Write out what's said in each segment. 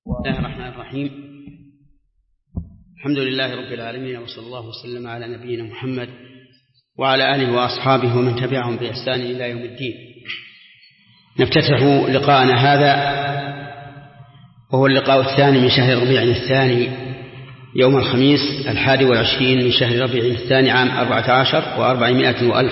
بسم الله الرحمن الرحيم. الحمد لله رب العالمين، وصلى الله وسلم على نبينا محمد وعلى آله وأصحابه ومن تبعهم بإحسان إلى يوم الدين. نفتتح لقاءنا هذا وهو اللقاء الثاني من شهر ربيع الثاني، يوم الخميس 21 من شهر ربيع الثاني عام 14 و400 وألف.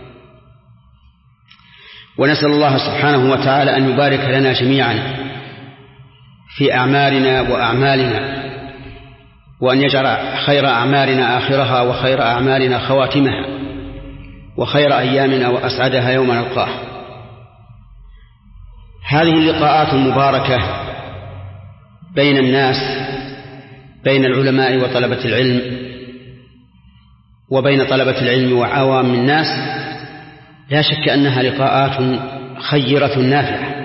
ونسأل الله سبحانه وتعالى أن يبارك لنا جميعا في أعمالنا وأعمالنا، وأن يجعل خير أعمالنا آخرها وخير أعمالنا خواتمها وخير أيامنا وأسعدها يوم نلقاه. هذه اللقاءات المباركة بين الناس، بين العلماء وطلبة العلم، وبين طلبة العلم وعوام الناس، لا شك أنها لقاءات خيرة نافعة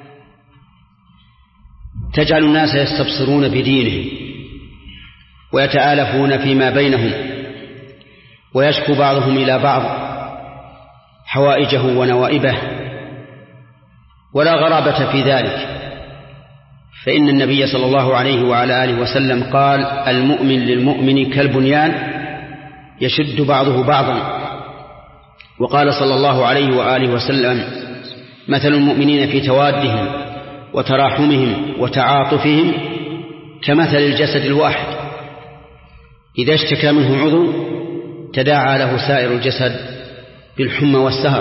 تجعل الناس يستبصرون بدينهم ويتآلفون فيما بينهم، ويشكو بعضهم إلى بعض حوائجه ونوائبه، ولا غرابة في ذلك، فإن النبي صلى الله عليه وعلى آله وسلم قال: المؤمن للمؤمن كالبنيان يشد بعضه بعضا. وقال صلى الله عليه وآله وسلم: مثل المؤمنين في توادهم وتراحمهم وتعاطفهم كمثل الجسد الواحد، إذا اشتكى منه عضو تداعى له سائر الجسد بالحمى والسهر.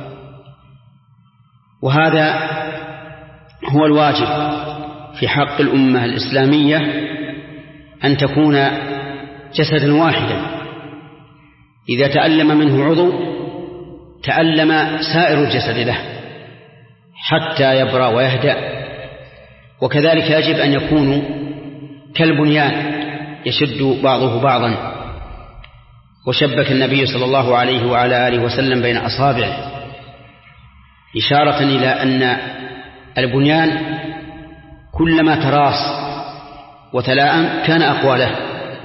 وهذا هو الواجب في حق الأمة الإسلامية، أن تكون جسدا واحدا، إذا تألم منه عضو تألم سائر الجسد له حتى يبرأ ويهدأ. وكذلك يجب أن يكونوا كالبنيان يشد بعضه بعضا. وشبك النبي صلى الله عليه وعلى آله وسلم بين أصابعه إشارة إلى أن البنيان كلما تراص وتلاءم كان أقوى له.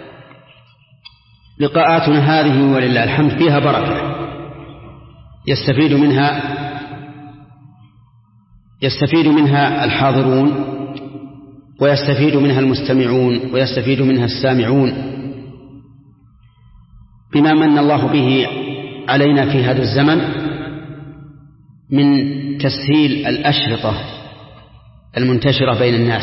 لقاءاتنا هذه ولله الحمد فيها بركة، يستفيد منها الحاضرون، ويستفيد منها المستمعون، ويستفيد منها السامعون، بما من الله به علينا في هذا الزمن من تسهيل الأشرطة المنتشرة بين الناس.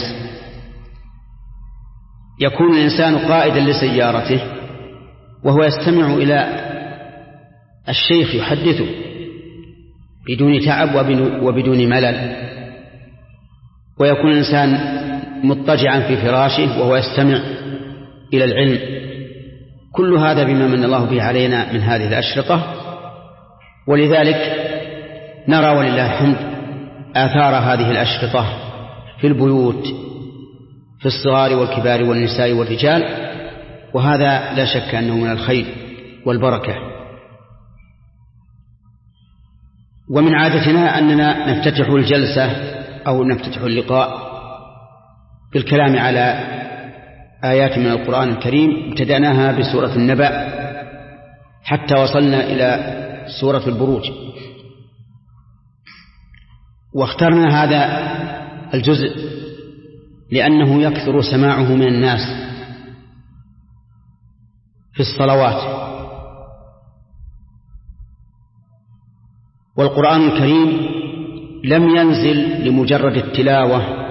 يكون الإنسان قائدا لسيارته وهو يستمع إلى الشيخ يحدثه بدون تعب وبدون ملل، ويكون الإنسان مضطجعا في فراشه وهو يستمع إلى العلم. كل هذا بما من الله به علينا من هذه الأشرطة، ولذلك نرى ولله الحمد آثار هذه الأشرطة في البيوت، في الصغار والكبار والنساء والرجال، وهذا لا شك أنه من الخير والبركة. ومن عادتنا أننا نفتتح الجلسة أو نفتتح اللقاء بالكلام على آيات من القرآن الكريم. ابتدأناها بسورة النبأ حتى وصلنا إلى سورة البروج، واخترنا هذا الجزء لأنه يكثر سماعه من الناس في الصلوات. والقرآن الكريم لم ينزل لمجرد التلاوة،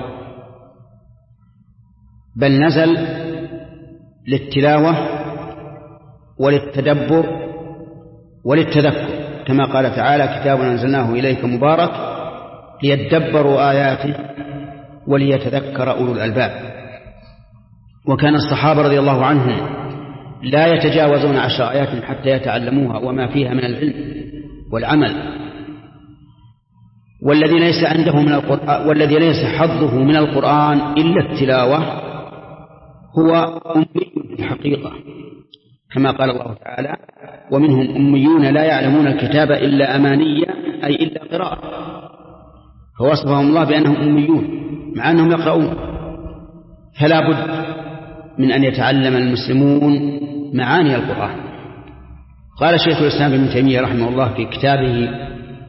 بل نزل للتلاوة وللتدبر وللتذكر، كما قال تعالى: كتاب أنزلناه إليك مبارك ليدبروا آياته وليتذكر أولو الألباب. وكان الصحابة رضي الله عنهم لا يتجاوزون 10 آيات حتى يتعلموها وما فيها من العلم والعمل. والذي ليس عنده من القرآن، والذي ليس حظه من القرآن إلا التلاوة، هو أمي في الحقيقة، كما قال الله تعالى: ومنهم أميون لا يعلمون الكتاب إلا أماني، أي إلا قراءة. فوصفهم الله بأنهم أميون مع أنهم يقرؤون. فلا بد من أن يتعلم المسلمون معاني القرآن. قال شيخ الإسلام ابن تيمية رحمه الله في كتابه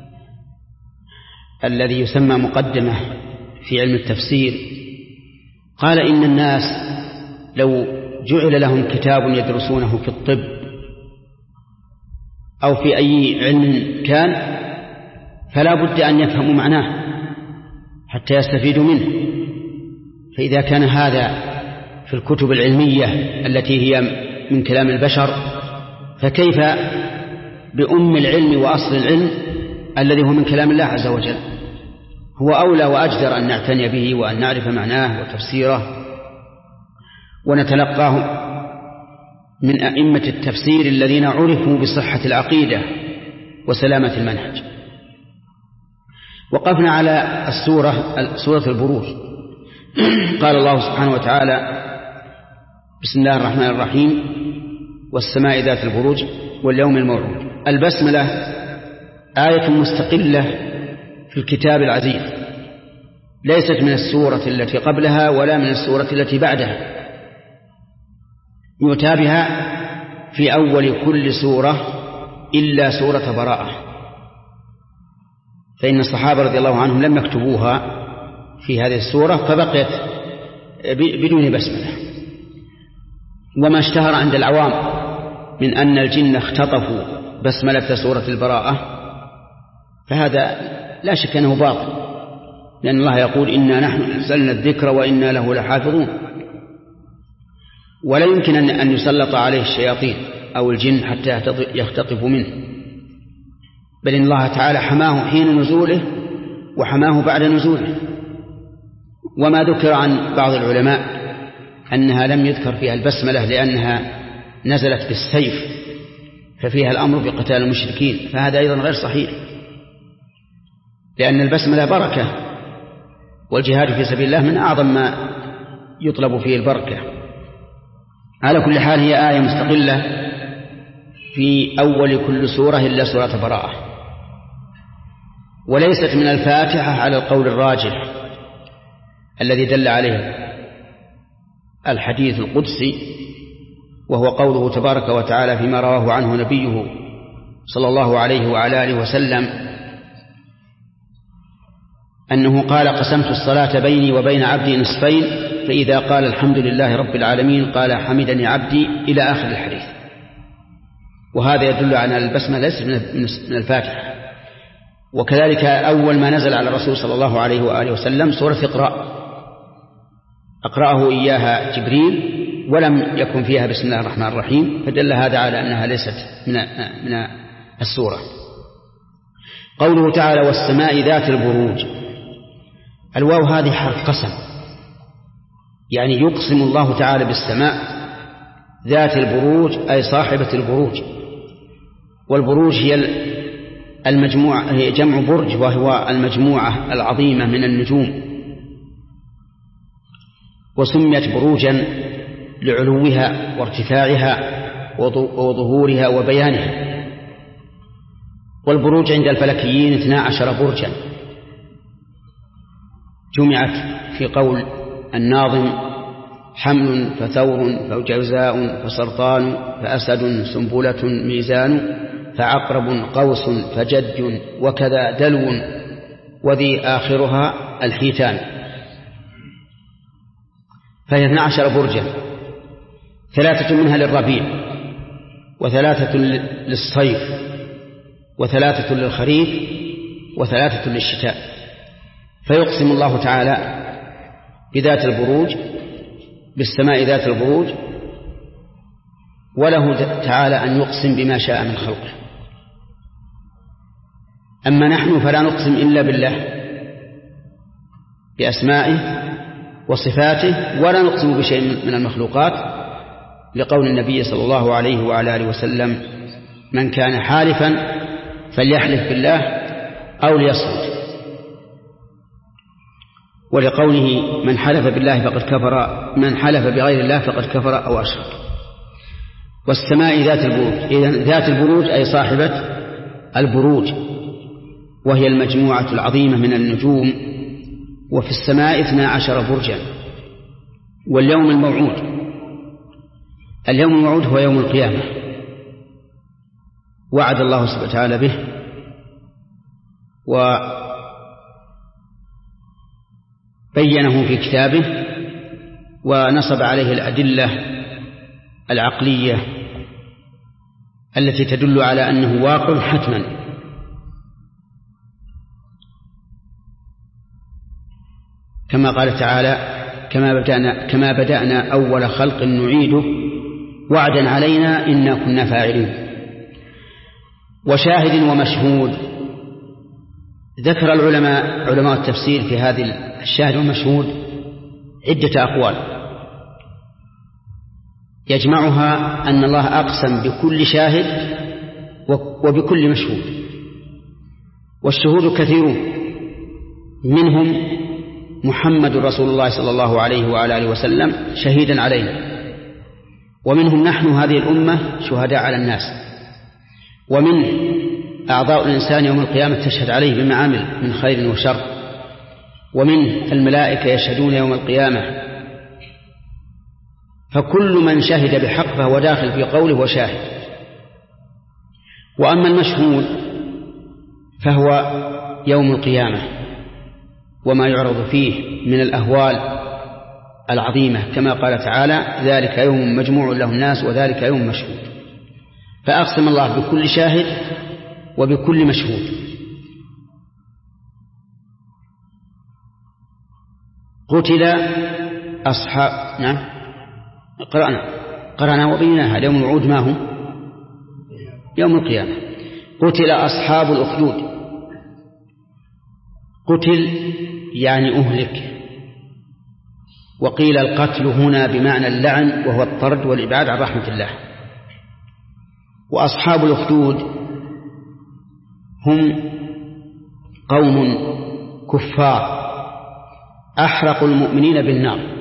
الذي يسمى مقدمة في علم التفسير: قال إن الناس لو جعل لهم كتاب يدرسونه في الطب أو في أي علم كان فلا بد أن يفهموا معناه حتى يستفيدوا منه. فإذا كان هذا في الكتب العلمية التي هي من كلام البشر فكيف بأم العلم وأصل العلم الذي هو من كلام الله عز وجل؟ هو أولى وأجدر أن نعتني به وأن نعرف معناه وتفسيره ونتلقاه من أئمة التفسير الذين عرفوا بصحة العقيدة وسلامة المنهج. وقفنا على سورة البروج. قال الله سبحانه وتعالى: بسم الله الرحمن الرحيم، والسماء ذات البروج واليوم الموعود. البسملة آية مستقلة في الكتاب العزيز، ليست من السورة التي قبلها ولا من السورة التي بعدها، يؤتى بها في أول كل سورة إلا سورة براءة، فإن الصحابة رضي الله عنهم لم يكتبوها في هذه السورة فبقيت بدون بسملة. وما اشتهر عند العوام من أن الجن اختطفوا بسملة سورة البراءة فهذا لا شك أنه باطل، لأن الله يقول: إنا نحن نزلنا الذكر وإنا له لحافظون. ولا يمكن أن يسلط عليه الشياطين أو الجن حتى يختطفوا منه، بل إن الله تعالى حماه حين نزوله وحماه بعد نزوله. وما ذكر عن بعض العلماء أنها لم يذكر فيها البسملة لأنها نزلت بالسيف ففيها الأمر بقتال المشركين، فهذا أيضا غير صحيح، لأن البسملة بركة، والجهاد في سبيل الله من أعظم ما يطلب فيه البركة. على كل حال هي آية مستقلة في أول كل سورة إلا سورة براءة، وليست من الفاتحة على القول الراجح الذي دل عليه الحديث القدسي، وهو قوله تبارك وتعالى فيما رواه عنه نبيه صلى الله عليه وعلى آله وسلم أنه قال: قسمت الصلاة بيني وبين عبدي نصفين، فإذا قال الحمد لله رب العالمين قال حمدني عبدي إلى آخر الحديث. وهذا يدل على أن البسمة ليست من الفاتحة. وكذلك أول ما نزل على الرسول صلى الله عليه وآله وسلم سورة اقرأ، أقرأه إياها جبريل ولم يكن فيها بسم الله الرحمن الرحيم، فدل هذا على أنها ليست من السورة. قوله تعالى: والسماء ذات البروج، الواو هذه حرف قسم، يعني يقسم الله تعالى بالسماء ذات البروج أي صاحبة البروج. والبروج هي المجموعة، هي جمع برج، وهو المجموعة العظيمة من النجوم، وسميت بروجا لعلوها وارتفاعها وظهورها وبيانها. والبروج عند الفلكيين 12 برجا، جمعت في قول الناظم: حمل فثور فجوزاء فسرطان فأسد سنبلة ميزان فعقرب قوس فجد وكذا دلو وذي آخرها الحيتان. فهي 12 برجا، 3 منها للربيع، 3 للصيف، 3 للخريف، 3 للشتاء. فيقسم الله تعالى بذات البروج، بالسماء ذات البروج، وله تعالى أن يقسم بما شاء من خلقه. أما نحن فلا نقسم إلا بالله بأسمائه وصفاته، ولا نقسم بشيء من المخلوقات، لقول النبي صلى الله عليه وعلى آله وسلم: من كان حالفا فليحلف بالله أو ليصمت. ولقوله: من حلف بالله فقد كفر، من حلف بغير الله فقد كفر أو أشرك. والسماء ذات البروج، إذن ذات البروج أي صاحبة البروج، وهي المجموعة العظيمة من النجوم. وفي السماء 12 برجا. واليوم الموعود، اليوم الموعود هو يوم القيامة، وعد الله سبحانه وتعالى به، وبينه في كتابه ونصب عليه الأدلة العقلية التي تدل على أنه واقع حتما. كما قال تعالى: كما بدأنا أول خلق نعيده وعدا علينا إنا كنا فاعلين. وشاهد ومشهود، ذكر علماء التفسير في هذه الشاهد والمشهود عدة أقوال يجمعها أن الله أقسم بكل شاهد وبكل مشهود، والشهود كثيرون، منهم محمد رسول الله صلى الله عليه وعلى آله وسلم شهيدا علينا، ومنهم نحن هذه الأمة شهداء على الناس، ومن أعضاء الإنسان يوم القيامة تشهد عليه بما عمل من خير وشر، ومن الملائكة يشهدون يوم القيامة. فكل من شهد بحق فهو داخل في قوله وشاهد. وأما المشهود فهو يوم القيامة وما يعرض فيه من الأهوال العظيمة، كما قال تعالى: ذلك يوم مجموع له الناس وذلك يوم مشهود. فأقسم الله بكل شاهد وبكل مشهود. قتل أصحاب قرأنا وبيناها يوم الوعود ما هم يوم القيامة. قتل أصحاب الأخدود. قتل يعني أهلك، وقيل القتل هنا بمعنى اللعن وهو الطرد والإبعاد عن رحمة الله. وأصحاب الأخدود هم قوم كفار أحرقوا المؤمنين بالنار.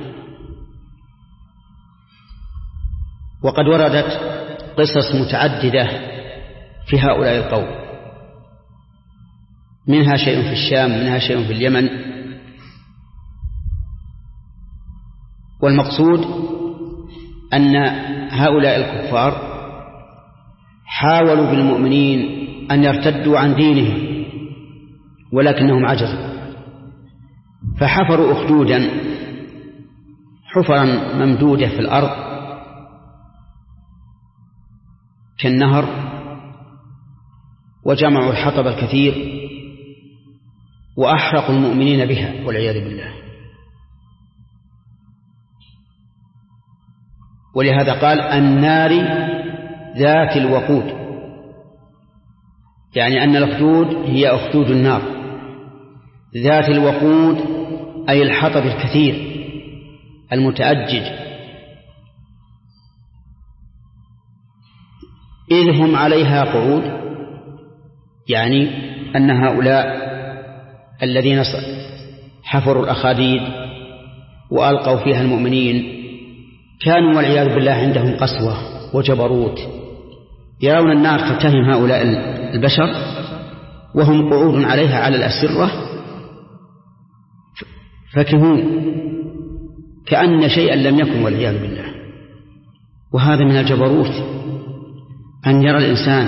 وقد وردت قصص متعددة في هؤلاء القوم، منها شيء في الشام، منها شيء في اليمن. والمقصود أن هؤلاء الكفار حاولوا بالمؤمنين أن يرتدوا عن دينهم ولكنهم عجزوا، فحفروا أخدودا، حفرا ممدودة في الأرض كالنهر، وجمعوا الحطب الكثير وأحرقوا المؤمنين بها والعياذ بالله. ولهذا قال: النار ذات الوقود، يعني أن الأخدود هي أخدود النار. ذات الوقود أي الحطب الكثير المتأجج، إذ هم عليها قعود، يعني أن هؤلاء الذين حفروا الأخاديد وألقوا فيها المؤمنين كانوا والعياذ بالله عندهم قسوة وجبروت، يرون النار تتهم هؤلاء البشر وهم قعود عليها على الأسرة فكهون كأن شيئا لم يكن والعياذ بالله. وهذا من الجبروت أن يرى الإنسان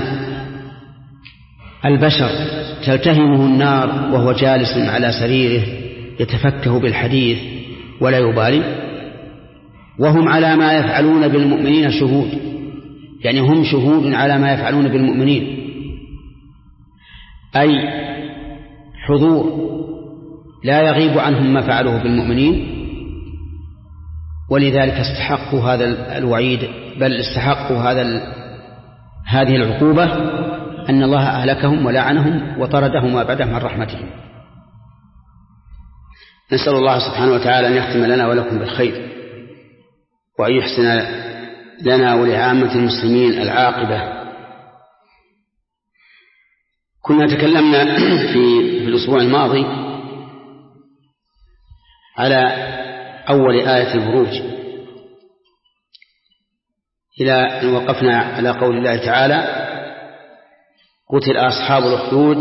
البشر تلتهمه النار وهو جالس على سريره يتفكه بالحديث ولا يبالي، وهم على ما يفعلون بالمؤمنين شهود، يعني هم شهود على ما يفعلون بالمؤمنين، أي حضور لا يغيب عنهم ما فعلوه بالمؤمنين. ولذلك استحقوا هذا الوعيد، بل استحقوا هذه العقوبة، أن الله أهلكهم ولعنهم وطردهم وأبعدهم عن رحمتهم. نسأل الله سبحانه وتعالى أن يختم لنا ولكم بالخير، وأن يحسن لنا ولعامة المسلمين العاقبة. كنا تكلمنا في الأسبوع الماضي على أول آية البروج، إلى أن وقفنا على قول الله تعالى: قتل أصحاب الأخدود،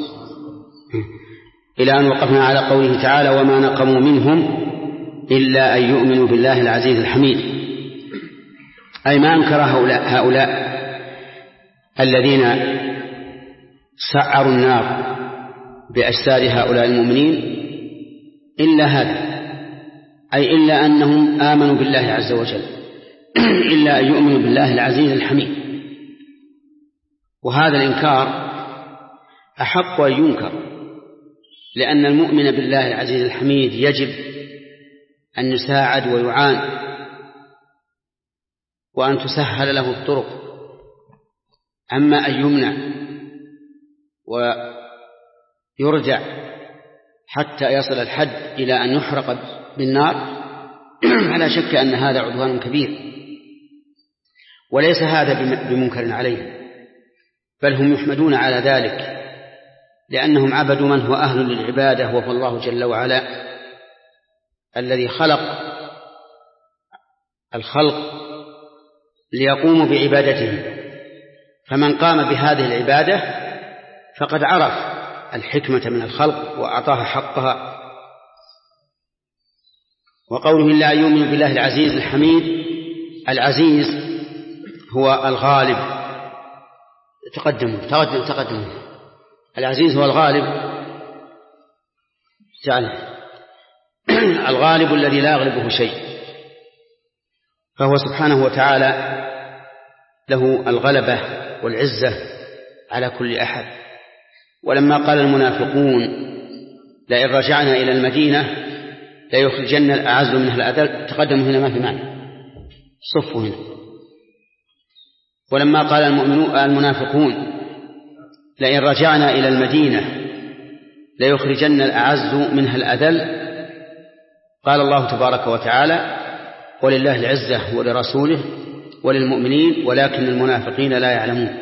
إلى أن وقفنا على قوله تعالى: وما نقموا منهم إلا أن يؤمنوا بالله العزيز الحميد. أي ما أنكر هؤلاء الذين سعروا النار بأجساد هؤلاء المؤمنين إلا هذا، أي إلا أنهم آمنوا بالله عز وجل، إلا أن يؤمنوا بالله العزيز الحميد. وهذا الإنكار أحق أن ينكر، لأن المؤمن بالله العزيز الحميد يجب أن يساعد ويعان وأن تسهل له الطرق. أما أن يمنع ويرجع حتى يصل الحد إلى أن يحرق بالنار فلا شك أن هذا عدوان كبير، وليس هذا بمنكر عليه، بل هم يحمدون على ذلك، لأنهم عبدوا من هو أهل للعبادة، وهو الله جل وعلا الذي خلق الخلق ليقوموا بعبادته. فمن قام بهذه العبادة فقد عرف الحكمة من الخلق وأعطاها حقها. وقوله لا يؤمن بالله العزيز الحميد، العزيز هو الغالب. تقدم. العزيز هو الغالب، الغالب الذي لا يغلبه شيء، فهو سبحانه وتعالى له الغلبة والعزة على كل أحد. ولما قال المنافقون لئن رجعنا إلى المدينة ليخرجن الأعز منها الأذل، تقدموا هنا ما في معنى، صفوا هنا. ولما قال المنافقون لئن رجعنا إلى المدينة ليخرجن الأعز منها الأذل، قال الله تبارك وتعالى ولله العزة ولرسوله وللمؤمنين ولكن المنافقين لا يعلمون.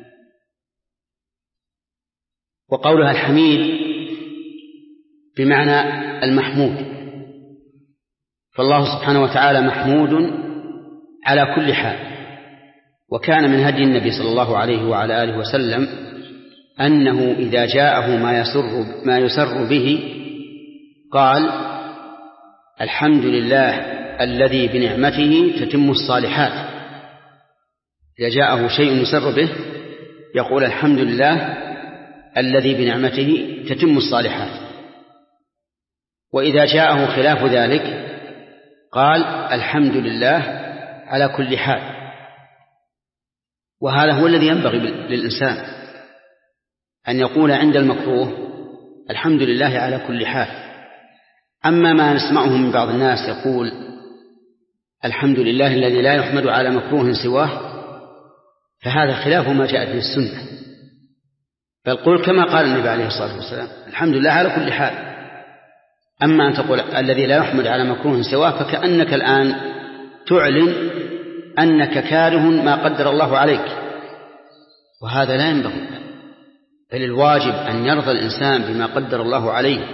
وقولها الحميد بمعنى المحمود، فالله سبحانه وتعالى محمود على كل حال. وكان من هدي النبي صلى الله عليه وعلى آله وسلم أنه إذا جاءه ما يسر به قال الحمد لله الذي بنعمته تتم الصالحات. إذا جاءه شيء يسر به يقول الحمد لله الذي بنعمته تتم الصالحات. وإذا جاءه خلاف ذلك قال الحمد لله على كل حال. وهذا هو الذي ينبغي للإنسان أن يقول عند المكروه الحمد لله على كل حال. أما ما نسمعه من بعض الناس يقول الحمد لله الذي لا يحمد على مكروه سواه، فهذا خلاف ما جاءت به السنة. بل قل كما قال النبي عليه الصلاة والسلام الحمد لله على كل حال. أما أن تقول الذي لا يحمد على مكروه سواه فكأنك الآن تعلن أنك كاره ما قدر الله عليك، وهذا لا ينبغي. بل الواجب أن يرضى الإنسان بما قدر الله عليه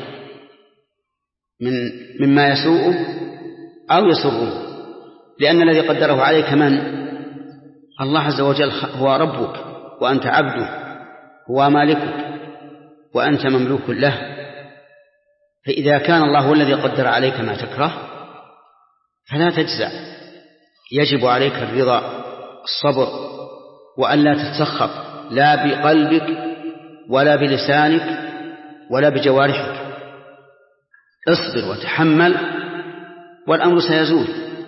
مما يسوءه أو يسره، لأن الذي قدره عليك من؟ الله عز وجل، هو ربك وأنت عبده، هو مالكك وأنت مملوك له. فإذا كان الله هو الذي قدر عليك ما تكره فلا تجزع، يجب عليك الرضا الصبر، وأن لا تتسخط لا بقلبك ولا بلسانك ولا بجوارحك. اصبر وتحمل والأمر سيزول.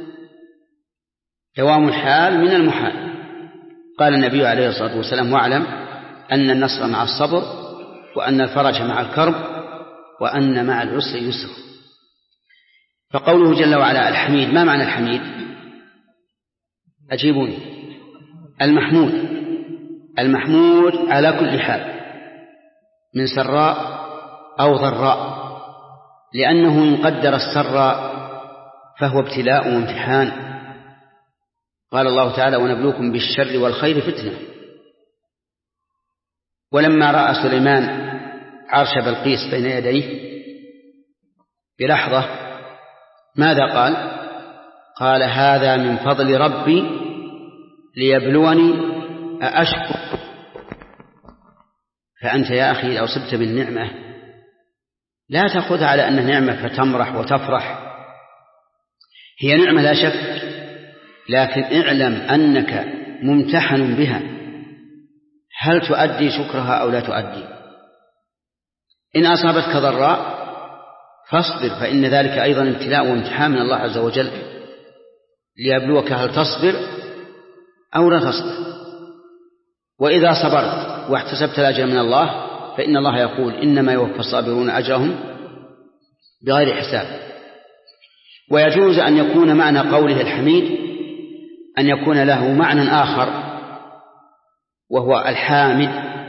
دوام الحال من المحال. قال النبي عليه الصلاة والسلام واعلم أن النصر مع الصبر وأن الفرج مع الكرب وأن مع العسر يسر. فقوله جل وعلا الحميد، ما معنى الحميد؟ أجيبوني. المحمود على كل حال من سراء أو ضراء، لأنه إن قدر السراء فهو ابتلاء وامتحان. قال الله تعالى ونبلوكم بالشر والخير فتنة. ولما رأى سليمان عرش بلقيس بين يديه بلحظة ماذا قال؟ قال هذا من فضل ربي ليبلوني أأشكر. فأنت يا أخي لو صبت بالنعمة لا تأخذها على أنها نعمة فتمرح وتفرح، هي نعمة لا شك، لكن اعلم أنك ممتحن بها، هل تؤدي شكرها أو لا تؤدي؟ إن أصابتك ضراء فاصبر فإن ذلك أيضا ابتلاء وامتحان من الله عز وجل ليبلوك هل تصبر أو لا تصبر. وإذا صبرت واحتسبت الأجر من الله فإن الله يقول إنما يوفى الصابرون أجرهم بغير حساب. ويجوز أن يكون معنى قوله الحميد أن يكون له معنى آخر وهو الحامد،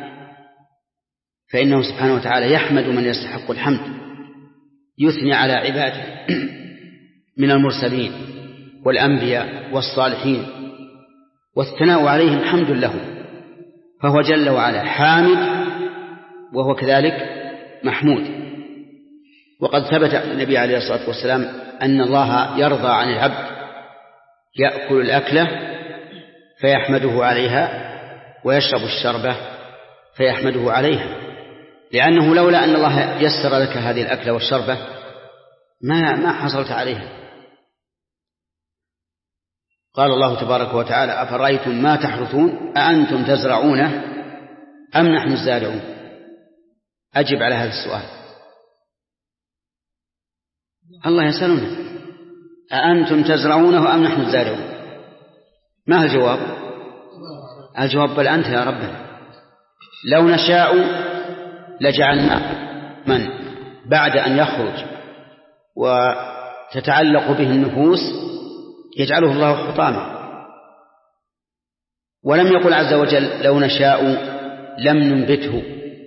فإنه سبحانه وتعالى يحمد من يستحق الحمد، يثني على عباده من المرسلين والأنبياء والصالحين، والثناء عليهم حمد لهم، فهو جل وعلا حامد وهو كذلك محمود. وقد ثبت عن النبي عليه الصلاة والسلام أن الله يرضى عن العبد يأكل الأكلة فيحمده عليها ويشرب الشربة فيحمده عليها، لأنه لولا أن الله يسر لك هذه الأكلة والشربة ما حصلت عليها. قال الله تبارك وتعالى أفرأيتم ما تحرثون أأنتم تزرعونه أم نحن الزارعون؟ أجب على هذا السؤال. الله يسألنا أأنتم تزرعونه أم نحن الزارعون؟ ما الجواب؟ الجواب بل أنت يا ربنا. لو نشاء لجعلنا من بعد أن يخرج وتتعلق به النفوس يجعله الله حطاما. ولم يقل عز وجل لو نشاء لم ننبته،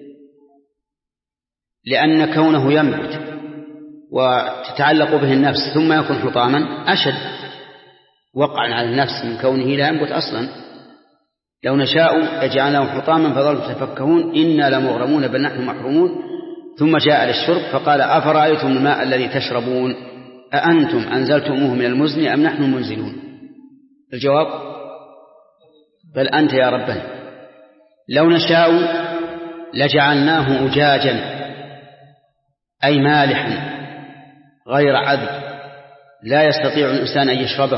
لأن كونه ينبت وتتعلق به النفس ثم يكون حطاما أشد وقعا على النفس من كونه لا ينبت أصلا. لو نشاء لجعلناه حطاما فظلوا تفكهون إنا لمغرمون بل نحن محرومون. ثم جاء للشرب فقال أفرأيتم الماء الذي تشربون أأنتم أنزلتموه من المزن أم نحن المنزلون؟ الجواب بل أنت يا ربنا. لو نشاء لجعلناه أجاجا أي مالحا غير عذب لا يستطيع الإنسان أن يشربه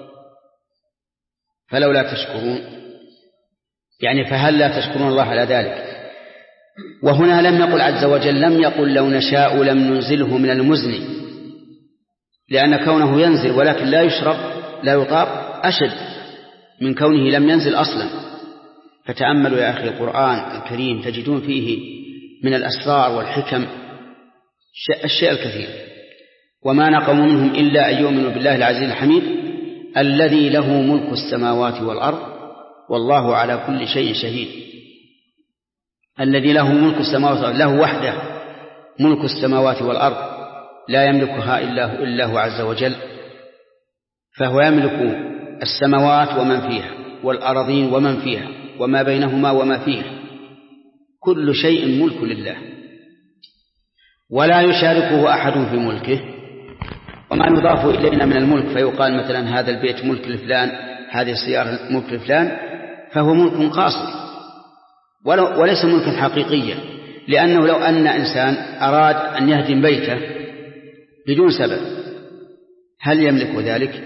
فلولا تشكرون، يعني فهل لا تشكرون الله على ذلك؟ وهنا لم يقل عز وجل لم يقل لو نشاء لم ننزله من المزن، لأن كونه ينزل ولكن لا يشرب لا يطاب أشد من كونه لم ينزل أصلا. فتأملوا يا أخي القرآن الكريم تجدون فيه من الأسرار والحكم الشيء الكثير. وما نقموا منهم إلا أن يؤمنوا بالله العزيز الحميد الذي له ملك السماوات والأرض والله على كل شيء شهيد. الذي له ملك السماوات والأرض، له وحده ملك السماوات والأرض لا يملكها إلا هو عز وجل، فهو يملك السماوات ومن فيها والأرضين ومن فيها وما بينهما وما فيها، كل شيء ملك لله ولا يشاركه أحد في ملكه. وما يضاف إلينا من الملك فيقال مثلا هذا البيت ملك لفلان، هذه السيارة ملك لفلان، فهو ملك قاصر وليس ملكا حقيقيا. لأنه لو أن إنسان أراد أن يهدم بيته بدون سبب هل يملك ذلك؟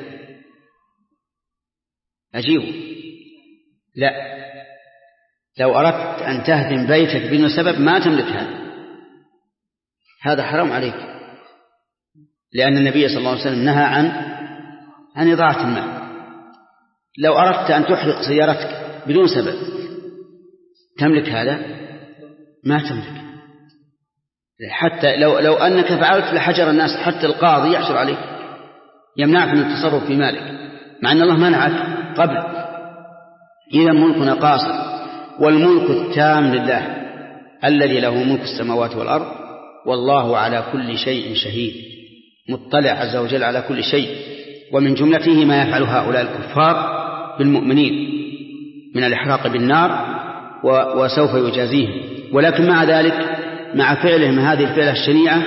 أجيب لا. لو أردت أن تهدم بيتك بدون سبب ما تملك هذا حرام عليك، لأن النبي صلى الله عليه وسلم نهى عن إضاعة المال. لو أردت أن تحرق سيارتك بدون سبب تملك هذا؟ ما تملك. حتى لو أنك فعلت لحجر الناس حتى القاضي يحجر عليك يمنعك من التصرف في مالك مع أن الله منعك قبل. إذا ملكنا قاصر، والملك التام لله الذي له ملك السماوات والأرض والله على كل شيء شهيد، مطلع عز وجل على كل شيء. ومن جملته ما يفعل هؤلاء الكفار بالمؤمنين من الإحراق بالنار وسوف يجازيهم. ولكن مع ذلك مع فعلهم هذه الفعلة الشنيعة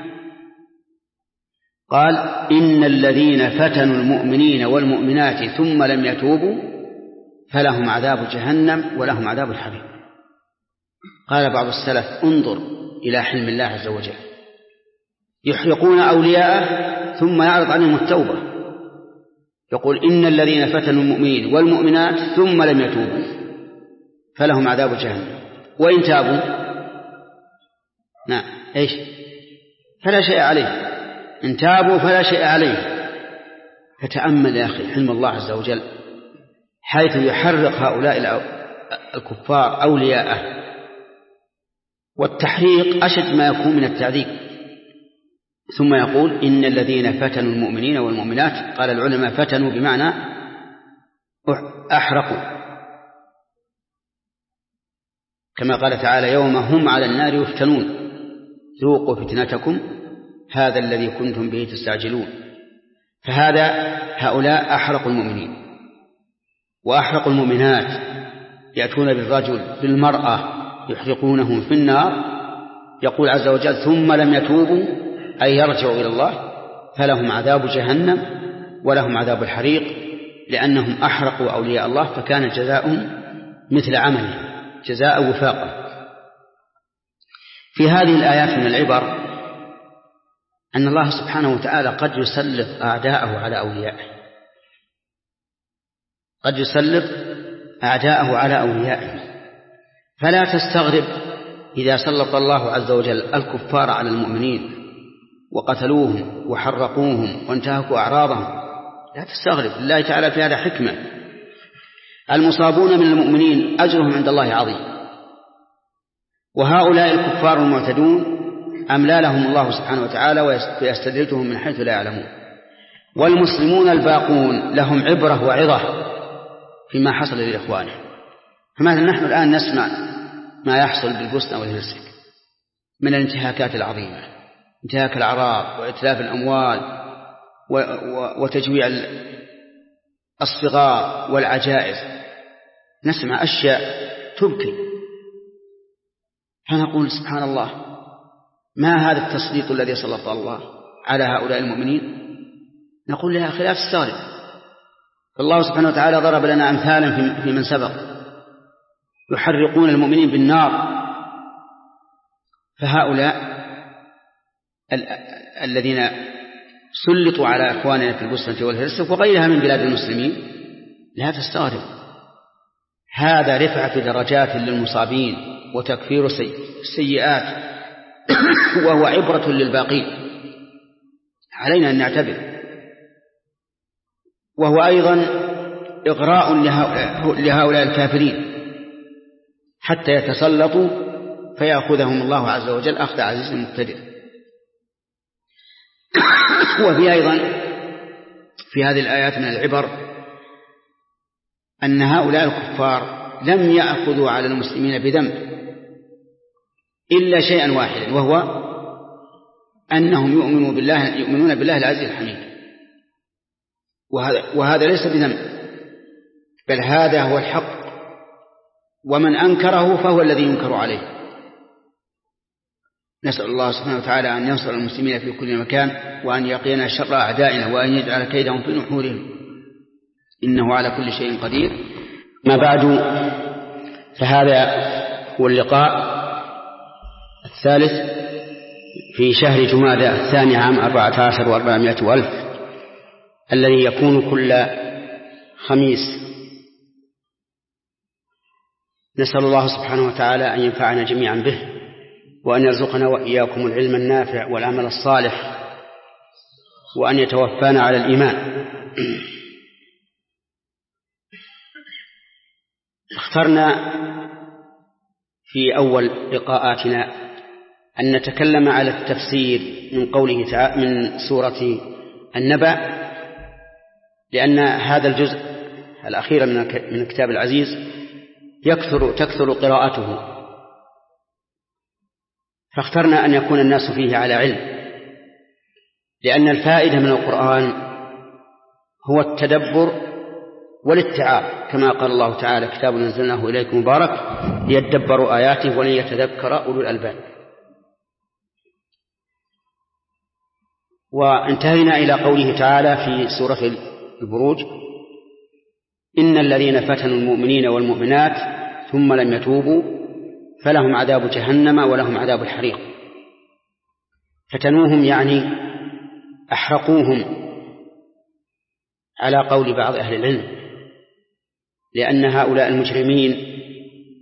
قال إن الذين فتنوا المؤمنين والمؤمنات ثم لم يتوبوا فلهم عذاب جهنم ولهم عذاب الحريق. قال بعض السلف انظر إلى حلم الله عز وجل، يحرقون أولياءه ثم يعرض عنهم التوبة، يقول إن الذين فتنوا المؤمنين والمؤمنات ثم لم يتوبوا فلهم عذاب جهنم وإن تابوا نعم إيش فلا شيء عليه، إن تابوا فلا شيء عليه. فتأمل يا أخي حلم الله عز وجل حيث يحرق هؤلاء الكفار أولياءه، والتحريق أشد ما يكون من التعذيب. ثم يقول إن الذين فتنوا المؤمنين والمؤمنات، قال العلماء فتنوا بمعنى أحرقوا، كما قال تعالى يوم هم على النار يفتنون ذوقوا فتنتكم هذا الذي كنتم به تستعجلون. هؤلاء أحرقوا المؤمنين وأحرقوا المؤمنات، يأتون بالرجل بالمرأة يحرقونهم في النار. يقول عز وجل ثم لم يتوبوا أي يرجعوا إلى الله فلهم عذاب جهنم ولهم عذاب الحريق، لأنهم أحرقوا أولياء الله فكان جزاؤهم مثل عمله جزاء وفاقا. في هذه الآيات من العبر أن الله سبحانه وتعالى قد يسلط أعداءه على أوليائه، قد يسلط أعداءه على أوليائه. فلا تستغرب إذا سلط الله عز وجل الكفار على المؤمنين وقتلوهم وحرقوهم وانتهكوا أعراضهم، لا تستغرب، لله تعالى في هذا حكمة. المصابون من المؤمنين أجرهم عند الله عظيم، وهؤلاء الكفار المعتدون أملى لهم الله سبحانه وتعالى ويستدرجهم من حيث لا يعلمون. والمسلمون الباقون لهم عبرة وعظة فيما حصل لإخوانه. فمثلا نحن الآن نسمع ما يحصل بالبوسنة والهرسك من الانتهاكات العظيمة، انتهاك الأعراض وإتلاف الأموال وتجويع الصغار والعجائز، نسمع أشياء تبكي، فنقول سبحان الله ما هذا التسليط الذي سلط الله على هؤلاء المؤمنين؟ نقول يا أخي لا تستغرب، فالله سبحانه وتعالى ضرب لنا أمثالا في من سبق يحرقون المؤمنين بالنار. فهؤلاء الذين سلطوا على إخواننا في البوسنة والهرسك وغيرها من بلاد المسلمين لا تستغرب، هذا رفعة درجات للمصابين وتكفير السيئات وهو عبرة للباقين، علينا أن نعتبر. وهو أيضا إغراء لهؤلاء الكافرين حتى يتسلطوا فيأخذهم الله عز وجل أخذ عزيز مقتدر. وفي أيضا في هذه الآيات من العبر أن هؤلاء الكفار لم يأخذوا على المسلمين بذنب إلا شيئا واحدا، وهو أنهم يؤمنون بالله العزيز الحميد، وهذا ليس بذنب، بل هذا هو الحق، ومن أنكره فهو الذي ينكر عليه. نسأل الله سبحانه وتعالى أن ينصر المسلمين في كل مكان، وأن يقينا شر أعدائنا، وأن يجعل كيدهم في نحورهم، إنه على كل شيء قدير. ما بعد، فهذا هو اللقاء الثالث في شهر جمادى الثاني عام 14 و400 وألف، الذي يكون كل خميس. نسأل الله سبحانه وتعالى أن ينفعنا جميعا به، وأن يرزقنا وإياكم العلم النافع والعمل الصالح، وأن يتوفانا على الإيمان. اخترنا في أول لقاءاتنا أن نتكلم على التفسير من قوله تعالى من سورة النبأ، لأن هذا الجزء الأخير من الكتاب العزيز تكثر قراءته، فاخترنا أن يكون الناس فيه على علم، لأن الفائدة من القرآن هو التدبر والاتعاظ، كما قال الله تعالى كتاب أنزلناه إليكم مبارك ليدبروا آياته وليتذكر أولو الألباب. وانتهينا إلى قوله تعالى في سورة البروج إن الذين فتنوا المؤمنين والمؤمنات ثم لم يتوبوا فلهم عذاب جهنم ولهم عذاب الحريق. فتنوهم يعني أحرقوهم على قول بعض أهل العلم، لأن هؤلاء المجرمين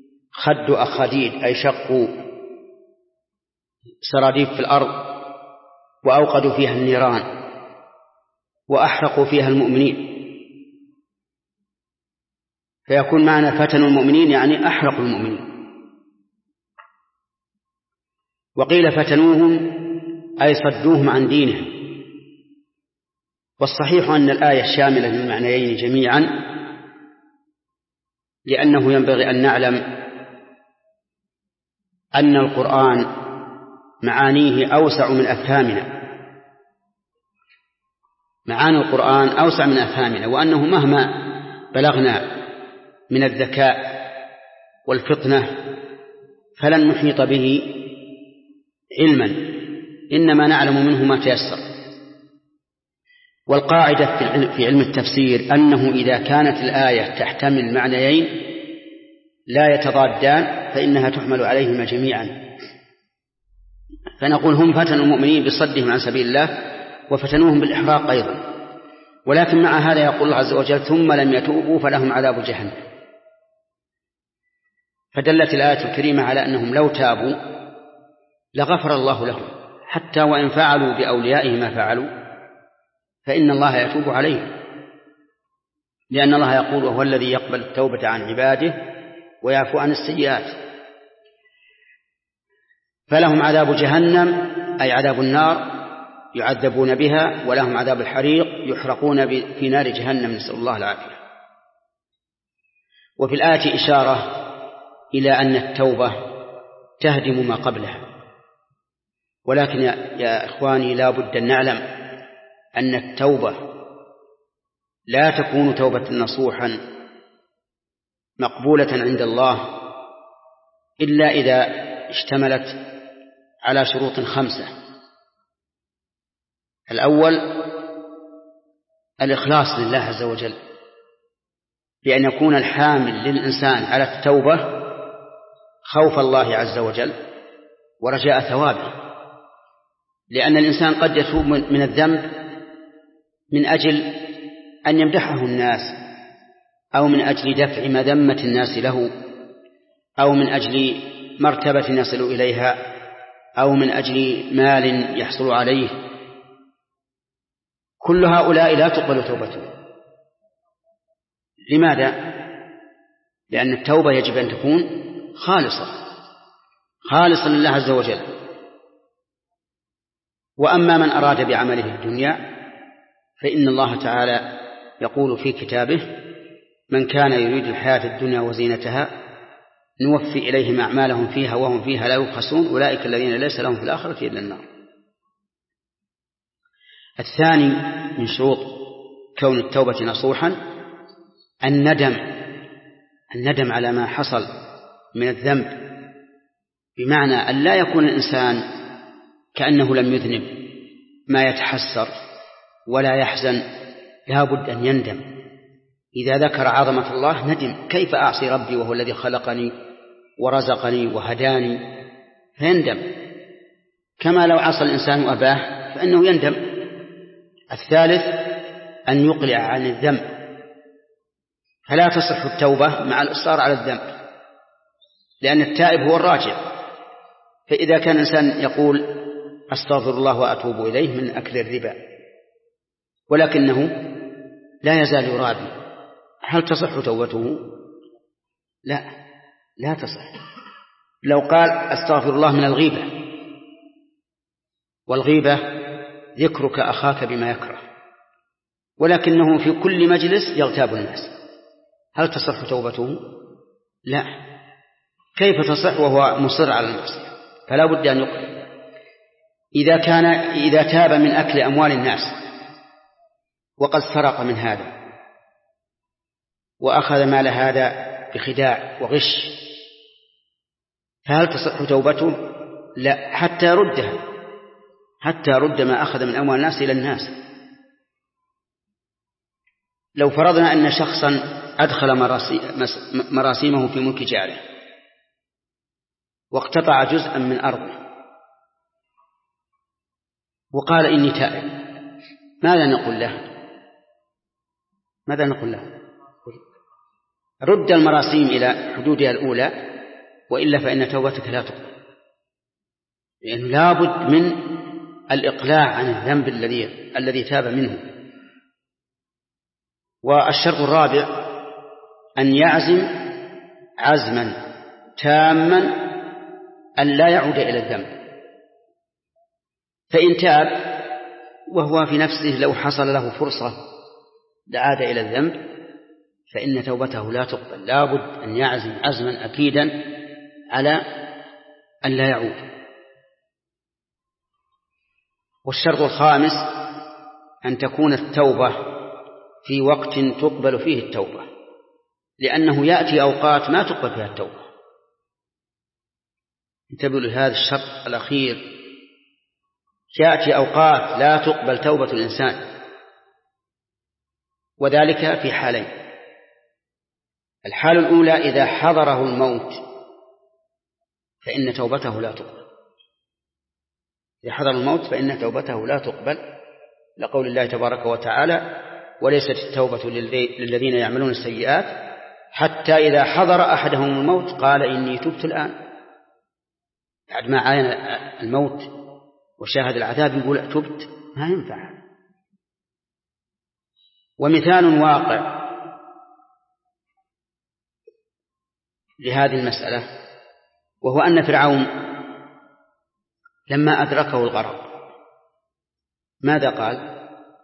خدوا أخاديد أي شقوا سراديب في الأرض وأوقدوا فيها النيران وأحرقوا فيها المؤمنين، فيكون معنى فتنوا المؤمنين يعني أحرقوا المؤمنين. وقيل فتنوهم أي صدوهم عن دينهم. والصحيح أن الآية شاملة للمعنيين جميعا، لأنه ينبغي أن نعلم أن القرآن معانيه أوسع من أفهامنا، معاني القرآن أوسع من أفهامنا، وأنه مهما بلغنا من الذكاء والفطنة فلن نحيط به علما، إنما نعلم منه ما تيسر. والقاعدة في علم التفسير أنه إذا كانت الآية تحتمل معنيين لا يتضادان فإنها تحمل عليهما جميعا. فنقول هم فتنوا المؤمنين بصدهم عن سبيل الله وفتنوهم بالإحراق أيضا، ولكن مع هذا يقول الله عز وجل ثم لم يتوبوا فلهم عذاب جهنم. فدلت الآية الكريمة على أنهم لو تابوا لغفر الله لهم، حتى وإن فعلوا بأوليائه ما فعلوا فإن الله يتوب عليهم، لأن الله يقول وهو الذي يقبل التوبة عن عباده ويعفو عن السيئات. فلهم عذاب جهنم أي عذاب النار يعذبون بها، ولهم عذاب الحريق يحرقون في نار جهنم، نسأل الله العافية. وفي الآية إشارة إلى أن التوبة تهدم ما قبلها، ولكن يا إخواني لا بد أن نعلم أن التوبة لا تكون توبة نصوحا مقبولة عند الله إلا إذا اشتملت على شروط 5. الأول الإخلاص لله عز وجل، بأن يكون الحامل للإنسان على التوبة خوف الله عز وجل ورجاء ثوابه، لأن الإنسان قد يتوب من الذنب من أجل أن يمدحه الناس، أو من أجل دفع مذمة الناس له، أو من أجل مرتبة يصل إليها، أو من أجل مال يحصل عليه. كل هؤلاء لا تقبل توبته. لماذا؟ لأن التوبة يجب أن تكون خالصة لله عز وجل. وأما من أراد بعمله الدنيا فإن الله تعالى يقول في كتابه من كان يريد الحياة الدنيا وزينتها نوفي إليهم أعمالهم فيها وهم فيها لا يبخسون أولئك الذين ليس لهم في الآخرة إلا النار. الثاني من شروط كون التوبة نصوحا الندم على ما حصل من الذنب، بمعنى أن لا يكون الإنسان كأنه لم يذنب، ما يتحسر ولا يحزن، لا بد أن يندم. إذا ذكر عظمة الله ندم، كيف أعصي ربي وهو الذي خلقني ورزقني وهداني، فيندم، كما لو عصى الإنسان أباه فإنه يندم. الثالث أن يقلع عن الذنب، فلا تصح التوبة مع الإصرار على الذنب، لأن التائب هو الراجع. فإذا كان الإنسان يقول أستغفر الله وأتوب إليه من أكل الربا ولكنه لا يزال يرابي، هل تصح توبته؟ لا تصح. لو قال أستغفر الله من الغيبة، والغيبة ذكرك أخاك بما يكره، ولكنه في كل مجلس يغتاب الناس، هل تصح توبته؟ لا. كيف تصح وهو مصر على المعصية؟ فلا بد أن يقل. إذا تاب من أكل أموال الناس وقد سرق من هذا وأخذ مال هذا بخداع وغش، فهل تصح توبته؟ لا، حتى يرد ما أخذ من أموال الناس إلى الناس. لو فرضنا أن شخصا أدخل مراسيمه في ملك جاره واقتطع جزءا من أرضه وقال إني تائب، ماذا نقول له؟ رد المراسيم إلى حدودها الأولى، وإلا فإن توبتك لا تقبل، لأنه لابد من الإقلاع عن الذنب الذي تاب منه. والشرط الرابع أن يعزم عزما تاما أن لا يعود إلى الذنب. فإن تاب وهو في نفسه لو حصل له فرصة لعاد إلى الذنب فإن توبته لا تقبل، لا بد أن يعزم عزما أكيدا على أن لا يعود. والشرط الخامس أن تكون التوبة في وقت تقبل فيه التوبة، لأنه يأتي أوقات ما تقبل فيها التوبة. انتبهوا لهذا الشرط الأخير، يأتي أوقات لا تقبل توبة الإنسان، وذلك في حالين: الحالة الأولى إذا حضره الموت فإن توبته لا تقبل، إذا حضر الموت فإن توبته لا تقبل، لقول الله تبارك وتعالى: وليست التوبة للذين يعملون السيئات حتى إذا حضر أحدهم الموت قال إني تبت الآن. بعد ما عاين الموت وشاهد العذاب يقول تبت، ما ينفع. ومثال واقع لهذه المسألة وهو أن فرعون لما أدركه الغرق ماذا قال؟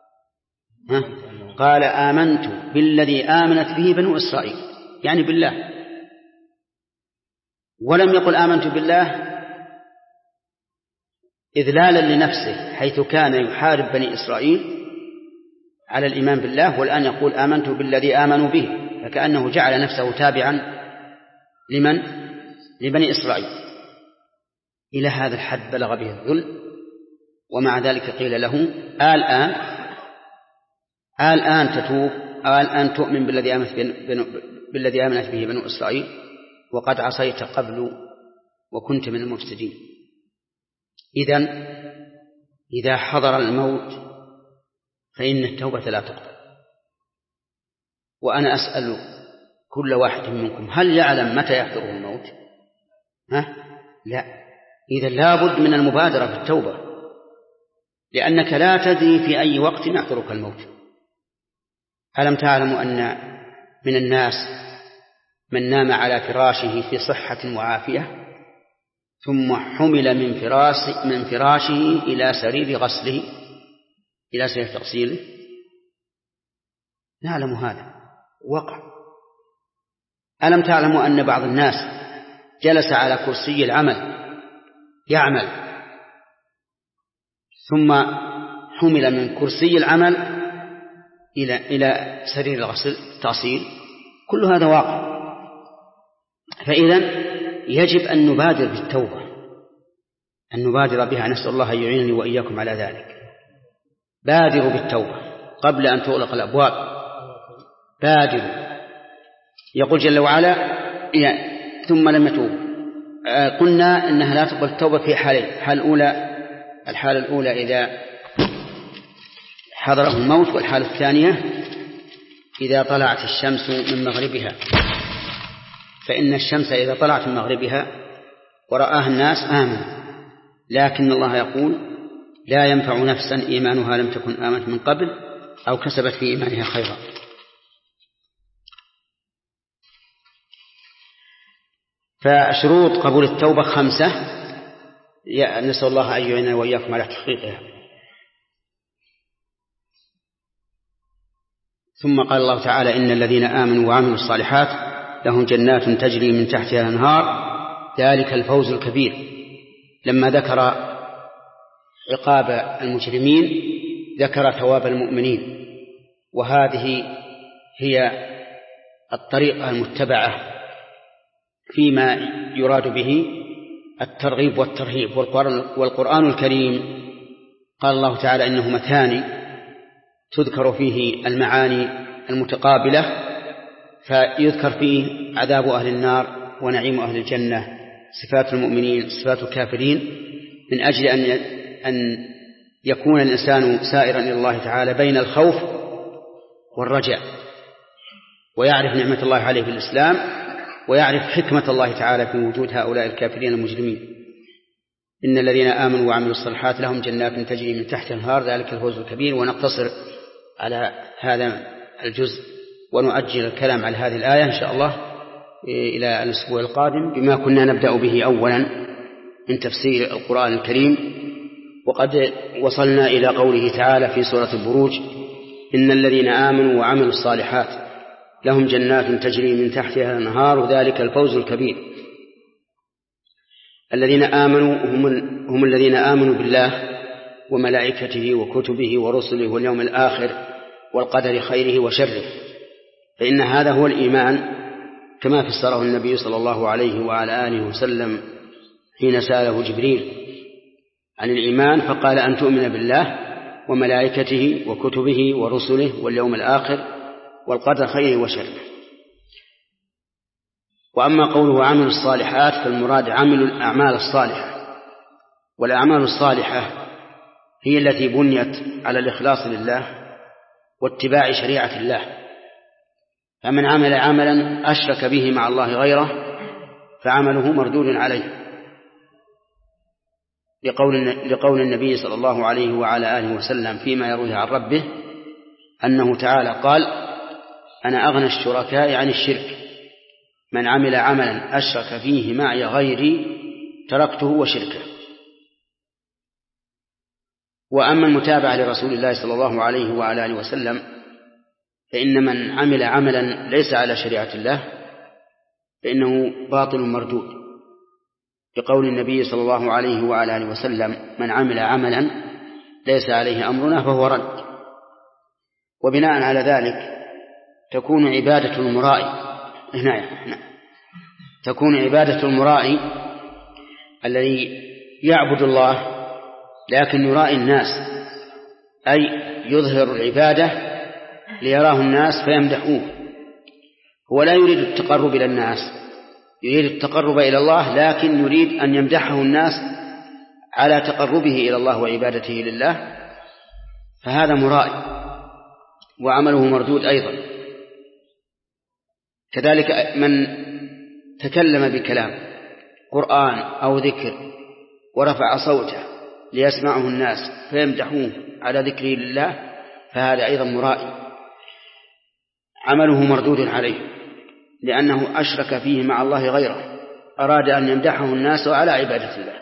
قال آمنت بالذي آمنت به بنو إسرائيل، يعني بالله، ولم يقل آمنت بالله إذلالا لنفسه حيث كان يحارب بني إسرائيل على الإيمان بالله، والآن يقول آمنت بالذي آمنوا به، فكأنه جعل نفسه تابعا لمن؟ لبني إسرائيل. إلى هذا الحد بلغ به الذل، ومع ذلك قيل له الآن تتوب، الآن تؤمن بالذي آمنت به بنو إسرائيل وقد عصيت قبل وكنت من المفسدين. إذا حضر الموت فإن التوبة لا تقبل. وأنا أسأل كل واحد منكم: هل يعلم متى يحضره الموت؟ لا. إذا لابد من المبادرة في التوبة، لأنك لا تدري في أي وقت يحضرك الموت. ألم تعلموا أن من الناس من نام على فراشه في صحة وعافية ثم حمل من فراشه إلى سرير غسله، إلى سرير تغسيله؟ نعلم هذا وقع. ألم تعلموا أن بعض الناس جلس على كرسي العمل يعمل ثم حمل من كرسي العمل إلى سرير الغسل تغسيل؟ كل هذا واقع. فإذا يجب أن نبادر بالتوبة، أن نبادر بها. نسأل الله أن يعينني وإياكم على ذلك. بادروا بالتوبة قبل أن تغلق الأبواب، بادروا. يقول جل وعلا: ثم لم يتوبوا. قلنا إنها لا تقبل التوبة في حالين: الحالة الأولى إذا حضره الموت، والحالة الثانية إذا طلعت الشمس من مغربها. فإن الشمس إذا طلعت من مغربها ورآها الناس آمنوا، لكن الله يقول: لا ينفع نفسا إيمانها لم تكن آمنت من قبل أو كسبت في إيمانها خيرا. فشروط قبول التوبة 5، نسأل الله أن يعيننا وإياكم على تحقيقها. ثم قال الله تعالى: إن الذين آمنوا وعملوا الصالحات لهم جنات تجري من تحتها الأنهار ذلك الفوز الكبير. لما ذكر عقاب المجرمين ذكر ثواب المؤمنين، وهذه هي الطريقة المتبعة فيما يراد به الترغيب والترهيب. والقرآن الكريم قال الله تعالى: إنه مثاني تذكر فيه المعاني المتقابلة، فيذكر فيه عذاب أهل النار ونعيم أهل الجنة، صفات المؤمنين صفات الكافرين، من أجل أن يكون الإنسان سائرا إلى الله تعالى بين الخوف والرجاء، ويعرف نعمة الله عليه في الإسلام، ويعرف حكمة الله تعالى في وجود هؤلاء الكافرين المجرمين. إن الذين آمنوا وعملوا الصالحات لهم جنات تجري من تحتها الأنهار ذلك الفوز الكبير. ونقتصر على هذا الجزء ونؤجل الكلام على هذه الآية إن شاء الله إلى الأسبوع القادم بما كنا نبدأ به أولا من تفسير القرآن الكريم. وقد وصلنا إلى قوله تعالى في سورة البروج إن الذين آمنوا وعملوا الصالحات لهم جنات تجري من تحتها الأنهار ذلك الفوز الكبير. الذين آمنوا هم الذين آمنوا بالله وملائكته وكتبه ورسله واليوم الآخر والقدر خيره وشره، فإن هذا هو الإيمان كما فسره النبي صلى الله عليه وعلى آله وسلم حين سأله جبريل عن الإيمان فقال أن تؤمن بالله وملائكته وكتبه ورسله واليوم الآخر والقدر خيره وشره. وأما قوله عمل الصالحات فالمراد عمل الأعمال الصالحة، والأعمال الصالحة هي التي بنيت على الإخلاص لله واتباع شريعة الله. فمن عمل عملا أشرك به مع الله غيره فعمله مردود عليه، لقول النبي صلى الله عليه وعلى آله وسلم فيما يرويه عن ربه أنه تعالى قال أنا أغنى الشركاء عن الشرك، من عمل عملا أشرك فيه معي غيري تركته وشركه. وأما المتابعة لرسول الله صلى الله عليه وعلى آله وسلم فإن من عمل عملا ليس على شريعة الله فإنه باطل مردود، بقول النبي صلى الله عليه وعلى آله وسلم من عمل عملا ليس عليه أمرنا فهو رد. وبناء على ذلك تكون عبادة المرائي الذي يعبد الله لكن يرائي الناس، أي يظهر العبادة ليراه الناس فيمدحوه. هو لا يريد التقرب إلى الناس، يريد التقرب إلى الله، لكن يريد أن يمدحه الناس على تقربه إلى الله وعبادته لله، فهذا مرائي وعمله مردود أيضا. كذلك من تكلم بكلام قرآن أو ذكر ورفع صوته ليسمعه الناس فيمدحوه على ذكره لله فهذا أيضا مرائي، عمله مردود عليه لأنه أشرك فيه مع الله غيره، أراد أن يمدحه الناس على عبادة الله.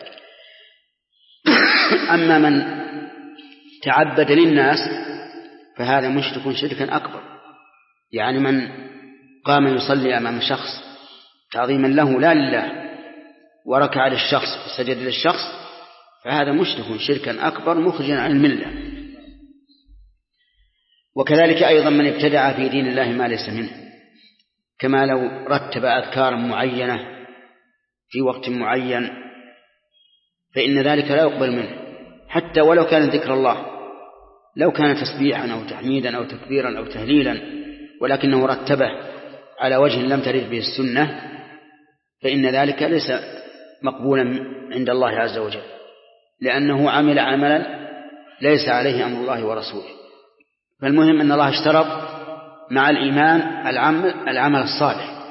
أما من تعبد للناس فهذا مشرك شركا أكبر، يعني من قام يصلي أمام شخص تعظيما له لا لله وركع للشخص وسجد للشخص فهذا مشرك شركا أكبر مخرجا عن الملة. وكذلك أيضا من ابتدع في دين الله ما ليس منه، كما لو رتب أذكارا معينة في وقت معين فإن ذلك لا يقبل منه، حتى ولو كان ذكر الله، لو كان تسبيحا أو تحميدا أو تكبيرا أو تهليلا، ولكنه رتبه على وجه لم ترد به السنة فإن ذلك ليس مقبولا عند الله عز وجل، لأنه عمل عملا ليس عليه أمر الله ورسوله. فالمهم أن الله اشترط مع الإيمان العمل الصالح.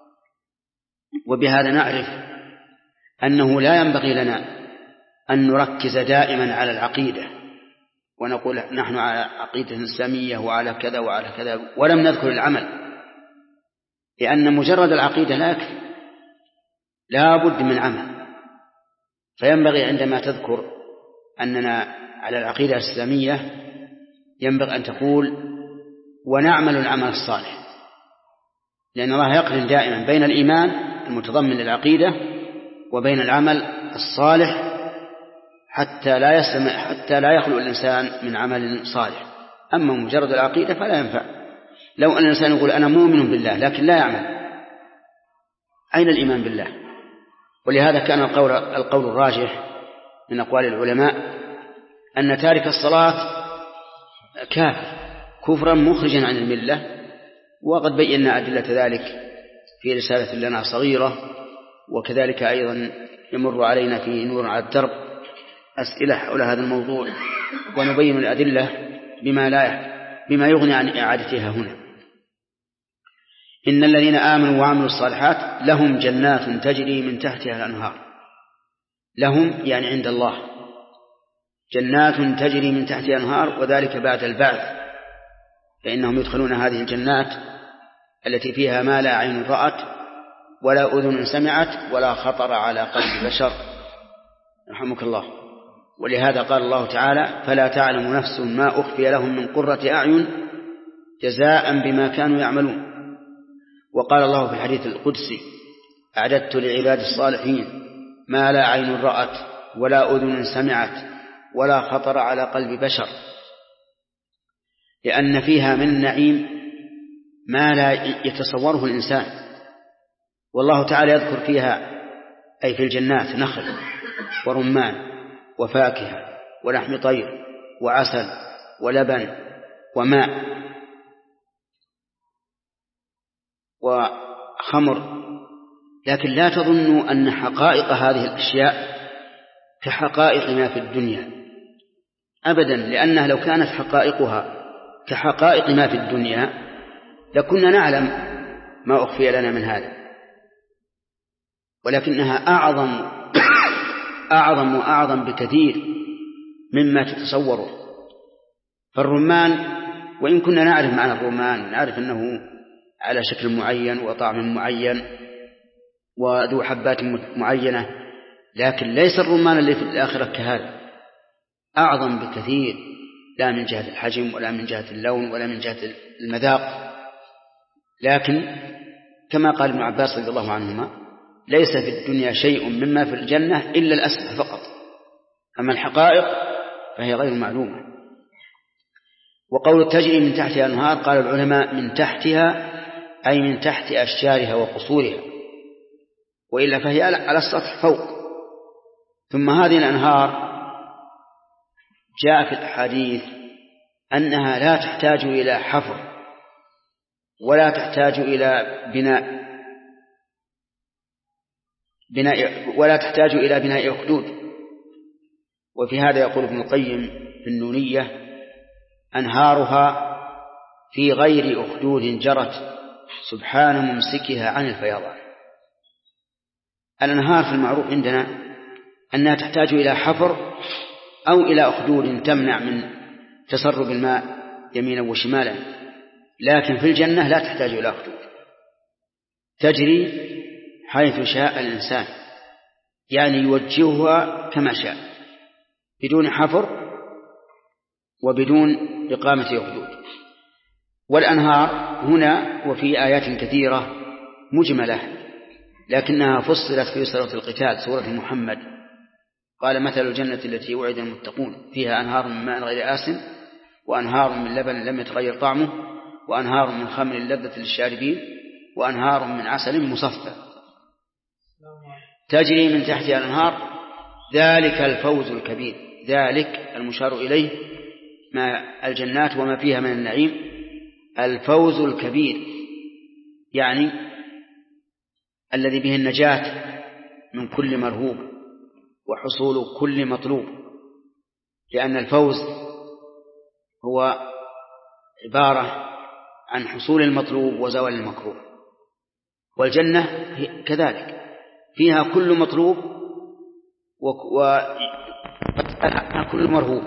وبهذا نعرف أنه لا ينبغي لنا أن نركز دائما على العقيدة ونقول نحن على عقيدة إسلامية وعلى كذا وعلى كذا ولم نذكر العمل، لأن مجرد العقيدة لا يكفي، لا بد من عمل. فينبغي عندما تذكر أننا على العقيدة الإسلامية ينبغي أن تقول ونعمل العمل الصالح، لأن الله يقرن دائما بين الإيمان المتضمن للعقيدة وبين العمل الصالح حتى لا يخلو الإنسان من عمل صالح. أما مجرد العقيدة فلا ينفع. لو أن الإنسان يقول أنا مؤمن بالله لكن لا يعمل، أين الإيمان بالله؟ ولهذا كان القول الراجح من أقوال العلماء أن تارك الصلاة كافر كفرا مخرجا عن الملة. وقد بينا أدلة ذلك في رسالة لنا صغيرة، وكذلك أيضا يمر علينا في نور على الدرب أسئلة حول هذا الموضوع، ونبين الأدلة بما يغني عن إعادتها هنا. إن الذين آمنوا وعملوا الصالحات لهم جنات تجري من تحتها الأنهار. لهم يعني عند الله جنات تجري من تحتها الأنهار، وذلك بعد البعث، فإنهم يدخلون هذه الجنات التي فيها ما لا عين رأت ولا أذن سمعت ولا خطر على قلب بشر. رحمك الله. ولهذا قال الله تعالى: فلا تعلم نفس ما أخفي لهم من قرة أعين جزاء بما كانوا يعملون. وقال الله في الحديث القدسي: أعددت لعباد الصالحين ما لا عين رأت ولا أذن سمعت ولا خطر على قلب بشر، لأن فيها من النعيم ما لا يتصوره الإنسان. والله تعالى يذكر فيها أي في الجنات نخل ورمان وفاكهة ولحم طير وعسل ولبن وماء وخمر، لكن لا تظنوا أن حقائق هذه الأشياء كحقائق ما في الدنيا أبدا، لأنها لو كانت حقائقها كحقائق ما في الدنيا لكنا نعلم ما أخفي لنا من هذا، ولكنها أعظم وأعظم بكثير مما تتصوره. فالرمان، وإن كنا نعرف معنى الرمان، نعرف أنه على شكل معين وطعم معين وذو حبات معينة، لكن ليس الرمان اللي في الآخرة كهذا، أعظم بكثير، لا من جهة الحجم ولا من جهة اللون ولا من جهة المذاق. لكن كما قال ابن عباس رضي الله عنهما: ليس في الدنيا شيء مما في الجنة إلا الأسماء فقط، أما الحقائق فهي غير معلومة. وقول تجري من تحتها الأنهار، قال العلماء من تحتها أي من تحت أشجارها وقصورها، وإلا فهي على السطح فوق. ثم هذه الأنهار جاء في الأحاديث أنها لا تحتاج إلى حفر ولا تحتاج إلى بناء أخدود. وفي هذا يقول ابن القيم في النونية: أنهارها في غير أخدود جرت سبحان ممسكها عن الفيضان. الأنهار في المعروف عندنا أنها تحتاج إلى حفر أو إلى أخدود تمنع من تسرب الماء يمينا وشمالا، لكن في الجنة لا تحتاج إلى أخدود، تجري حيث شاء الإنسان، يعني يوجهها كما شاء بدون حفر وبدون إقامة أخدود. والأنهار هنا وفي آيات كثيرة مجملة، لكنها فصلت في سورة القتال، سورة محمد. قال: مثل الجنة التي وعد المتقون فيها أنهار من ماء غير آسن وأنهار من لبن لم يتغير طعمه وأنهار من خمر لذة للشاربين وأنهار من عسل مصفى تجري من تحتها الأنهار ذلك الفوز الكبير. ذلك المشار إليه ما الجنات وما فيها من النعيم، الفوز الكبير يعني الذي به النجاة من كل مرهوب وحصول كل مطلوب، لأن الفوز هو عبارة عن حصول المطلوب وزوال المكروه، والجنة كذلك فيها كل مطلوب وكل مرهوب،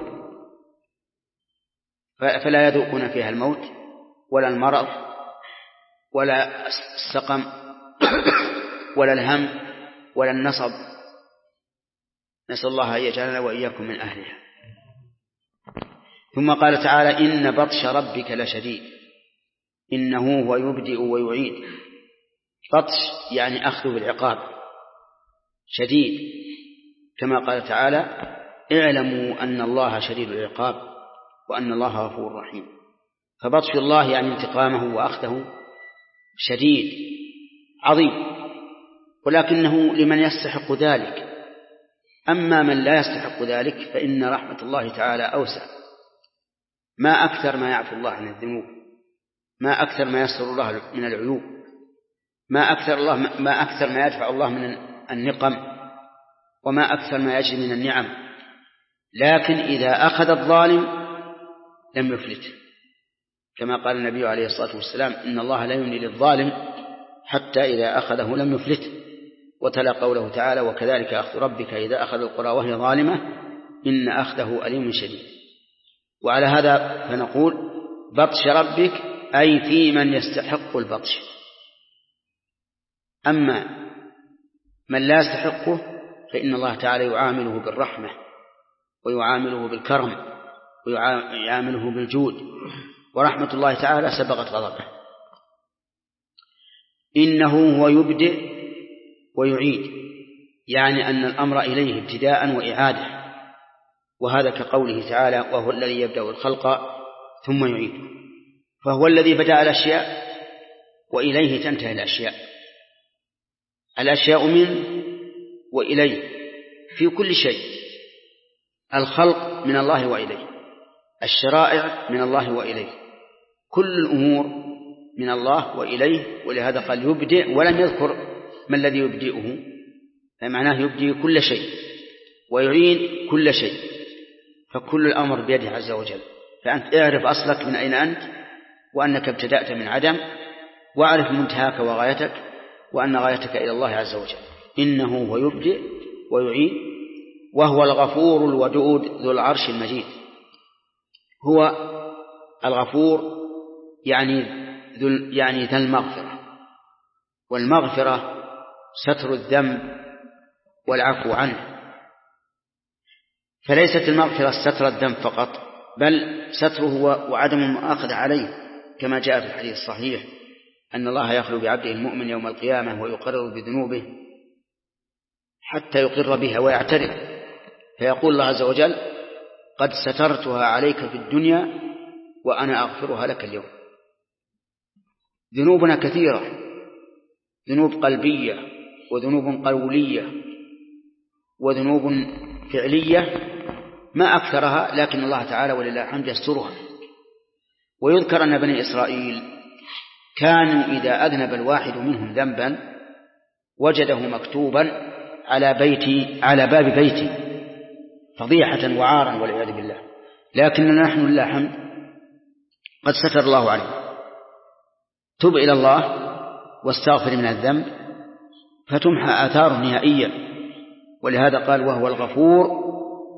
فلا يذوقون فيها الموت ولا المرض ولا السقم ولا الهم ولا النصب. نسأل الله أن يجعلنا وإياكم من أهلها. ثم قال تعالى: إن بطش ربك لشديد إنه هو يبدئ ويعيد. بطش يعني أخذ بالعقاب شديد، كما قال تعالى: اعلموا أن الله شديد العقاب وأن الله غفور رحيم. فبطش الله يعني انتقامه وأخذه شديد عظيم، ولكنه لمن يستحق ذلك. أما من لا يستحق ذلك فإن رحمة الله تعالى أوسع. ما أكثر ما يعفو الله عن الذنوب، ما أكثر ما يستر الله من العيوب، ما أكثر ما يدفع الله من النقم، وما أكثر ما يجري من النعم. لكن إذا أخذ الظالم لم يفلته، كما قال النبي عليه الصلاة والسلام: إن الله لا يملي للظالم حتى إذا أخذه لم يفلته. وتلا قوله تعالى: وكذلك أخذ ربك إذا أخذ القرى وهي ظالمة إن أخذه أليم شديد. وعلى هذا فنقول: بطش ربك أي في من يستحق البطش. أما من لا يستحقه فإن الله تعالى يعامله بالرحمة ويعامله بالكرم ويعامله بالجود، ورحمة الله تعالى سبقت غضبه. إنه هو يبدئ ويعيد، يعني أن الأمر إليه ابتداء وإعادة، وهذا كقوله تعالى: وهو الذي يبدأ الخلق ثم يعيد. فهو الذي بدأ الأشياء وإليه تنتهي الأشياء منه وإليه في كل شيء. الخلق من الله وإليه، الشرائع من الله وإليه، كل الأمور من الله وإليه. ولهذا قال يبدئ ولم يذكر ما الذي يبدئه، فمعناه يبدئ كل شيء ويعين كل شيء، فكل الأمر بيده عز وجل. فأنت اعرف أصلك من أين أنت، وأنك ابتدأت من عدم، واعرف منتهاك وغايتك، وأن غايتك إلى الله عز وجل. إنه هو يبدئ ويعين، وهو الغفور الودود ذو العرش المجيد. هو الغفور يعني ذا المغفرة، والمغفرة ستر الذنب والعفو عنه. فليست المغفرة ستر الذنب فقط، بل ستره وعدم المؤاخذة عليه، كما جاء في الحديث الصحيح أن الله يخلو بعبده المؤمن يوم القيامة ويقرر بذنوبه حتى يقر بها ويعترف، فيقول الله عز وجل: قد سترتها عليك في الدنيا وأنا أغفرها لك اليوم. ذنوبنا كثيرة، ذنوب قلبية وذنوب قولية وذنوب فعلية ما أكثرها، لكن الله تعالى ولله الحمد يسترها. ويذكر أن بني إسرائيل كانوا إذا أذنب الواحد منهم ذنبا وجده مكتوبا على باب بيتي فضيحة وعارا والعياذ بالله، لكننا نحن لله الحمد قد ستر الله عليه. تب إلى الله واستغفر من الذنب فتمحى آثاره نهائيا. ولهذا قال: وهو الغفور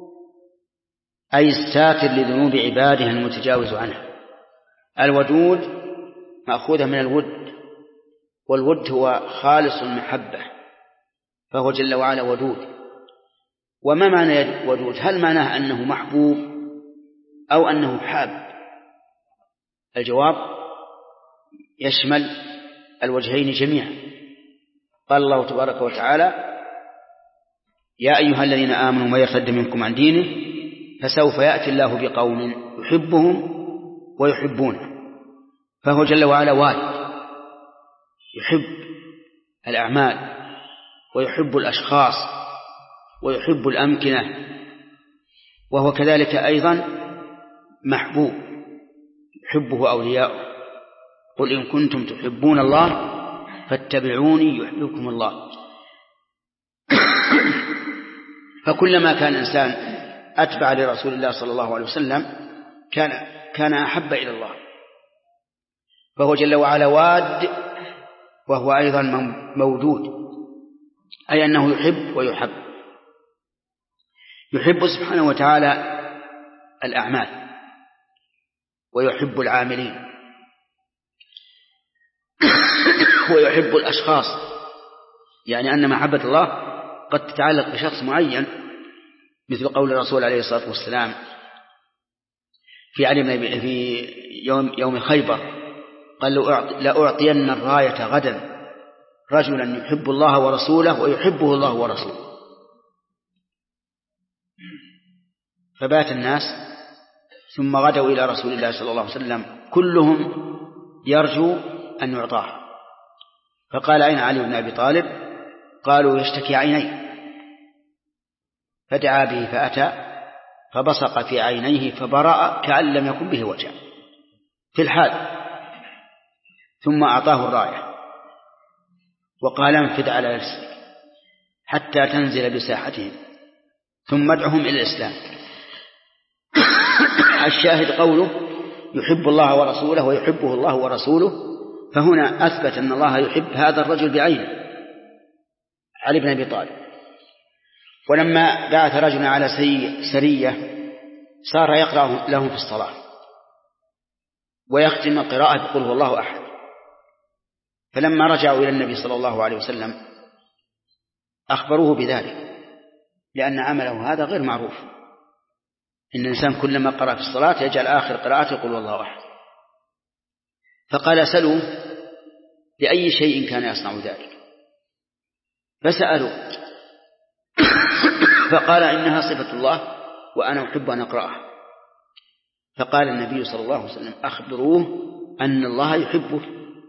أي الساتر لذنوب عباده المتجاوز عنها. الودود مأخوذة من الود، والود هو خالص المحبة، فهو جل وعلا ودود. وما معنى ودود؟ هل معناه أنه محبوب أو أنه حاب؟ الجواب يشمل الوجهين جميعا. قال الله تبارك وتعالى: يا أيها الذين آمنوا من يرتد منكم عن دينه فسوف يأتي الله بقوم يحبهم ويحبونه. فهو جل وعلا واد، يحب الأعمال ويحب الأشخاص ويحب الأمكنة، وهو كذلك أيضا محبوب يحبه أولياؤه. قل إن كنتم تحبون الله فاتبعوني يحببكم الله. فكلما كان الإنسان أتبع لرسول الله صلى الله عليه وسلم كان أحب إلى الله. فهو جل وعلا واد، وهو أيضا مودود، أي أنه يحب ويحب. يحب سبحانه وتعالى الأعمال ويحب العاملين ويحب الأشخاص، يعني أن محبة الله قد تتعلق بشخص معين، مثل قول الرسول عليه الصلاة والسلام في يوم خيبر قال: لأعطين الراية غدا رجلا يحب الله ورسوله ويحبه الله ورسوله. فبات الناس ثم غدوا إلى رسول الله صلى الله عليه وسلم كلهم يرجو أن يعطاه، فقال: أين علي بن أبي طالب؟ قالوا: يشتكي عينيه. فدعا به فأتى فبصق في عينيه فبرأ كأن لم يكن به وجع في الحال، ثم أعطاه الراية وقال: انفذ على نفسك حتى تنزل بساحتهم ثم ادعهم إلى الإسلام. الشاهد قوله: يحب الله ورسوله ويحبه الله ورسوله، فهنا أثبت أن الله يحب هذا الرجل بعينه علي بن أبي طالب. ولما بعث رجلا على سرية صار يقرأ لهم في الصلاة ويختم القراءة بقول هو الله أحد. فلما رجعوا إلى النبي صلى الله عليه وسلم أخبروه بذلك، لأن عمله هذا غير معروف. إن الإنسان كلما قرأ في الصلاة يجعل آخر قراءته يقول الله أحد. فقال سلوا لأي شيء كان يصنع ذلك، فسألوا فقال إنها صفة الله وأنا أحب أن أقرأها. فقال النبي صلى الله عليه وسلم أخبروه أن الله يحبه.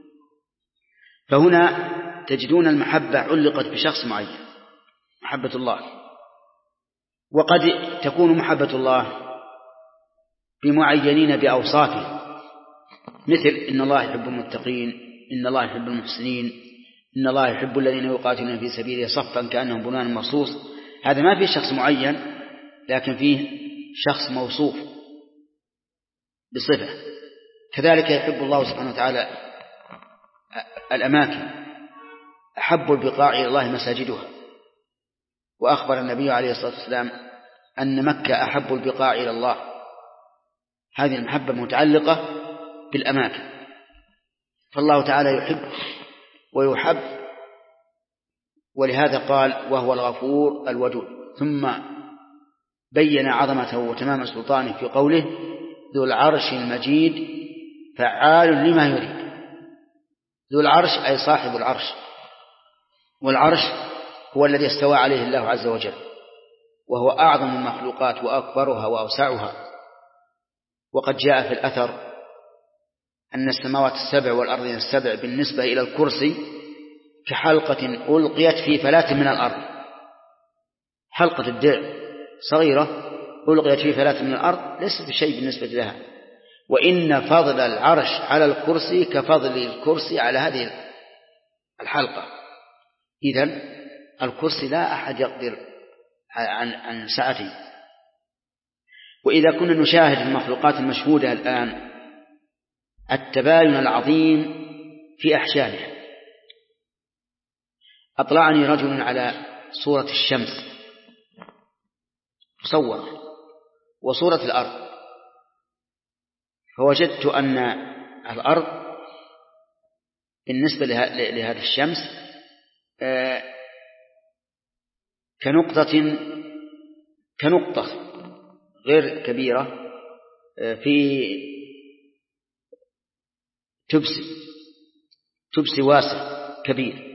فهنا تجدون المحبة علقت بشخص معين، محبة الله. وقد تكون محبة الله بمعينين بأوصافه، مثل إن الله يحب المتقين، إن الله يحب المحسنين، إن الله يحب الذين يقاتلون في سبيله صفا كأنهم بنيان مرصوص. هذا ما فيه شخص معين، لكن فيه شخص موصوف بصفة. كذلك يحب الله سبحانه وتعالى الأماكن، أحب البقاع إلى الله مساجدها، وأخبر النبي عليه الصلاة والسلام أن مكة أحب البقاع إلى الله. هذه المحبة متعلقة بالأماكن. فالله تعالى يحب ويحب، ولهذا قال وهو الغفور الودود. ثم بين عظمته وتمام سلطانه في قوله ذو العرش المجيد فعال لما يريد. ذو العرش أي صاحب العرش، والعرش هو الذي استوى عليه الله عز وجل، وهو أعظم المخلوقات وأكبرها وأوسعها. وقد جاء في الأثر أن السماوات السبع والأرضين السبع بالنسبة إلى الكرسي كحلقة ألقيت في فلاة من الأرض. حلقة الدرع صغيرة ألقيت في فلاة من الأرض ليست بشيء بالنسبة لها. وإن فضل العرش على الكرسي كفضل الكرسي على هذه الحلقة. إذن الكرسي لا أحد يقدر عن سعته. وإذا كنا نشاهد المخلوقات المشهودة الآن التباين العظيم في أحشائها. أطلعني رجل على صورة الشمس مصورة وصورة الأرض، فوجدت أن الأرض بالنسبة لهذه الشمس كنقطة غير كبيرة في تبس واسع كبير،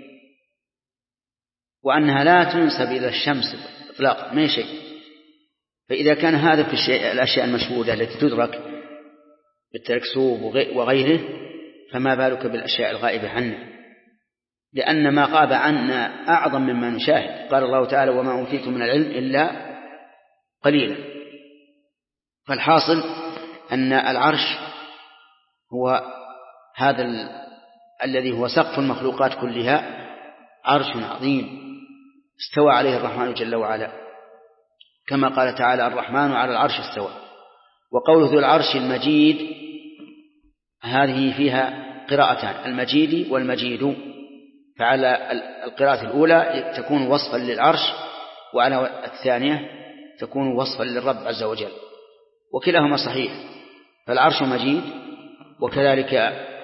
وأنها لا تنسب إلى الشمس إطلاقا ما شيء. فإذا كان هذا في الأشياء المشهودة التي تدرك بالتلسكوب وغيره، فما بالك بالأشياء الغائبة عنا، لأن ما غاب عنا أعظم مما نشاهد. قال الله تعالى وما أوتيتم من العلم إلا قليلا. فالحاصل أن العرش هو هذا الذي هو سقف المخلوقات كلها، عرش عظيم استوى عليه الرحمن جل وعلا، كما قال تعالى الرحمن على العرش استوى. وقوله ذو العرش المجيد هذه فيها قراءتان، المجيد والمجيد. فعلى القراءة الأولى تكون وصفا للعرش، وعلى الثانية تكون وصفا للرب عز وجل، وكلاهما صحيح. فالعرش مجيد، وكذلك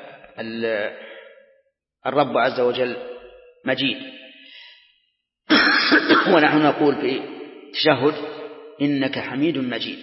الرب عز وجل مجيد. ونحن نقول في التشهد إنك حميد مجيد.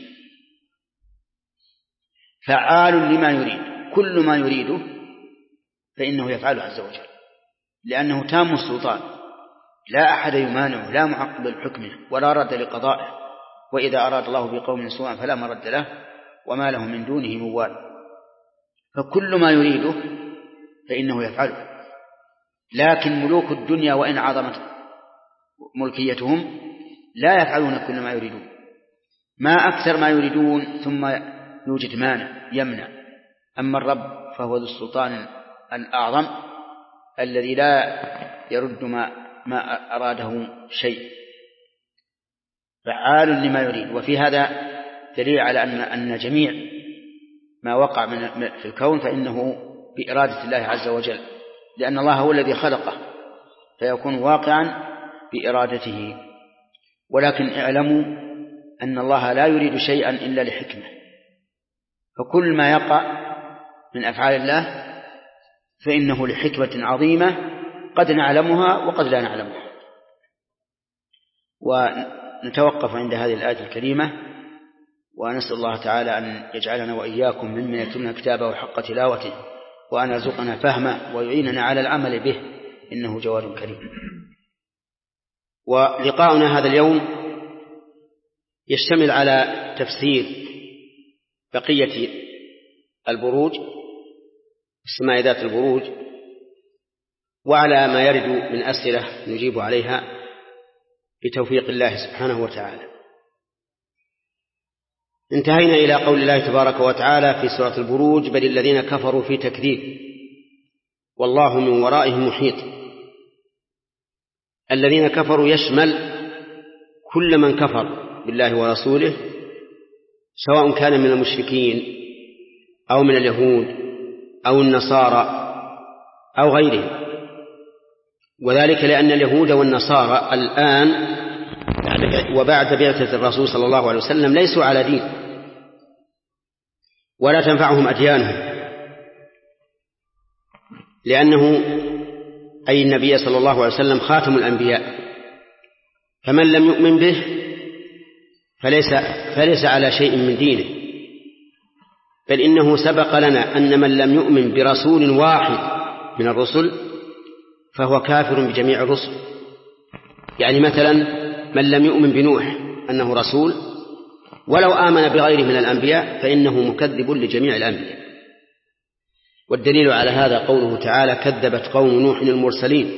فعال لما يريد، كل ما يريده فإنه يفعله عز وجل، لأنه تام السلطان، لا أحد يمانعه، لا معقب لحكمه ولا رد لقضائه. وإذا أراد الله بقوم سوءا فلا مرد له وما له من دونه موال. فكل ما يريده فإنه يفعله. لكن ملوك الدنيا وإن عظمت ملكيتهم لا يفعلون كل ما يريدون، ما أكثر ما يريدون ثم يوجد مانع يمنع. أما الرب فهو ذو السلطان الأعظم الذي لا يرد ما أراده شيء، فعال لما يريد. وفي هذا دليل على أن جميع ما وقع في الكون فإنه بإرادة الله عز وجل، لأن الله هو الذي خلقه فيكون واقعا بإرادته، ولكن اعلموا أن الله لا يريد شيئا إلا لحكمة، فكل ما يقع من أفعال الله فإنه لحكمة عظيمة قد نعلمها وقد لا نعلمها. ونتوقف عند هذه الآية الكريمة، ونسأل الله تعالى أن يجعلنا وإياكم ممن يتلون كتابه حق تلاوته، وأن يرزقنا فهمه ويعيننا على العمل به، إنه جواد كريم. ولقاؤنا هذا اليوم يشتمل على تفسير بقية البروج، السماء ذات البروج، وعلى ما يرد من أسئلة نجيب عليها بتوفيق الله سبحانه وتعالى. انتهينا إلى قول الله تبارك وتعالى في سورة البروج: بل الذين كفروا في تكذيب والله من ورائهم محيط. الذين كفروا يشمل كل من كفر بالله ورسوله، سواء كان من المشركين أو من اليهود أو النصارى أو غيرهم، وذلك لأن اليهود والنصارى الآن وبعد بعثة الرسول صلى الله عليه وسلم ليسوا على دين، ولا تنفعهم أديانهم، لأنه أي النبي صلى الله عليه وسلم خاتم الأنبياء، فمن لم يؤمن به فليس على شيء من دينه، بل إنه سبق لنا أن من لم يؤمن برسول واحد من الرسل فهو كافر بجميع الرسل. يعني مثلا من لم يؤمن بنوح أنه رسول ولو آمن بغيره من الأنبياء فإنه مكذب لجميع الأنبياء. والدليل على هذا قوله تعالى: كذبت قوم نوح المرسلين،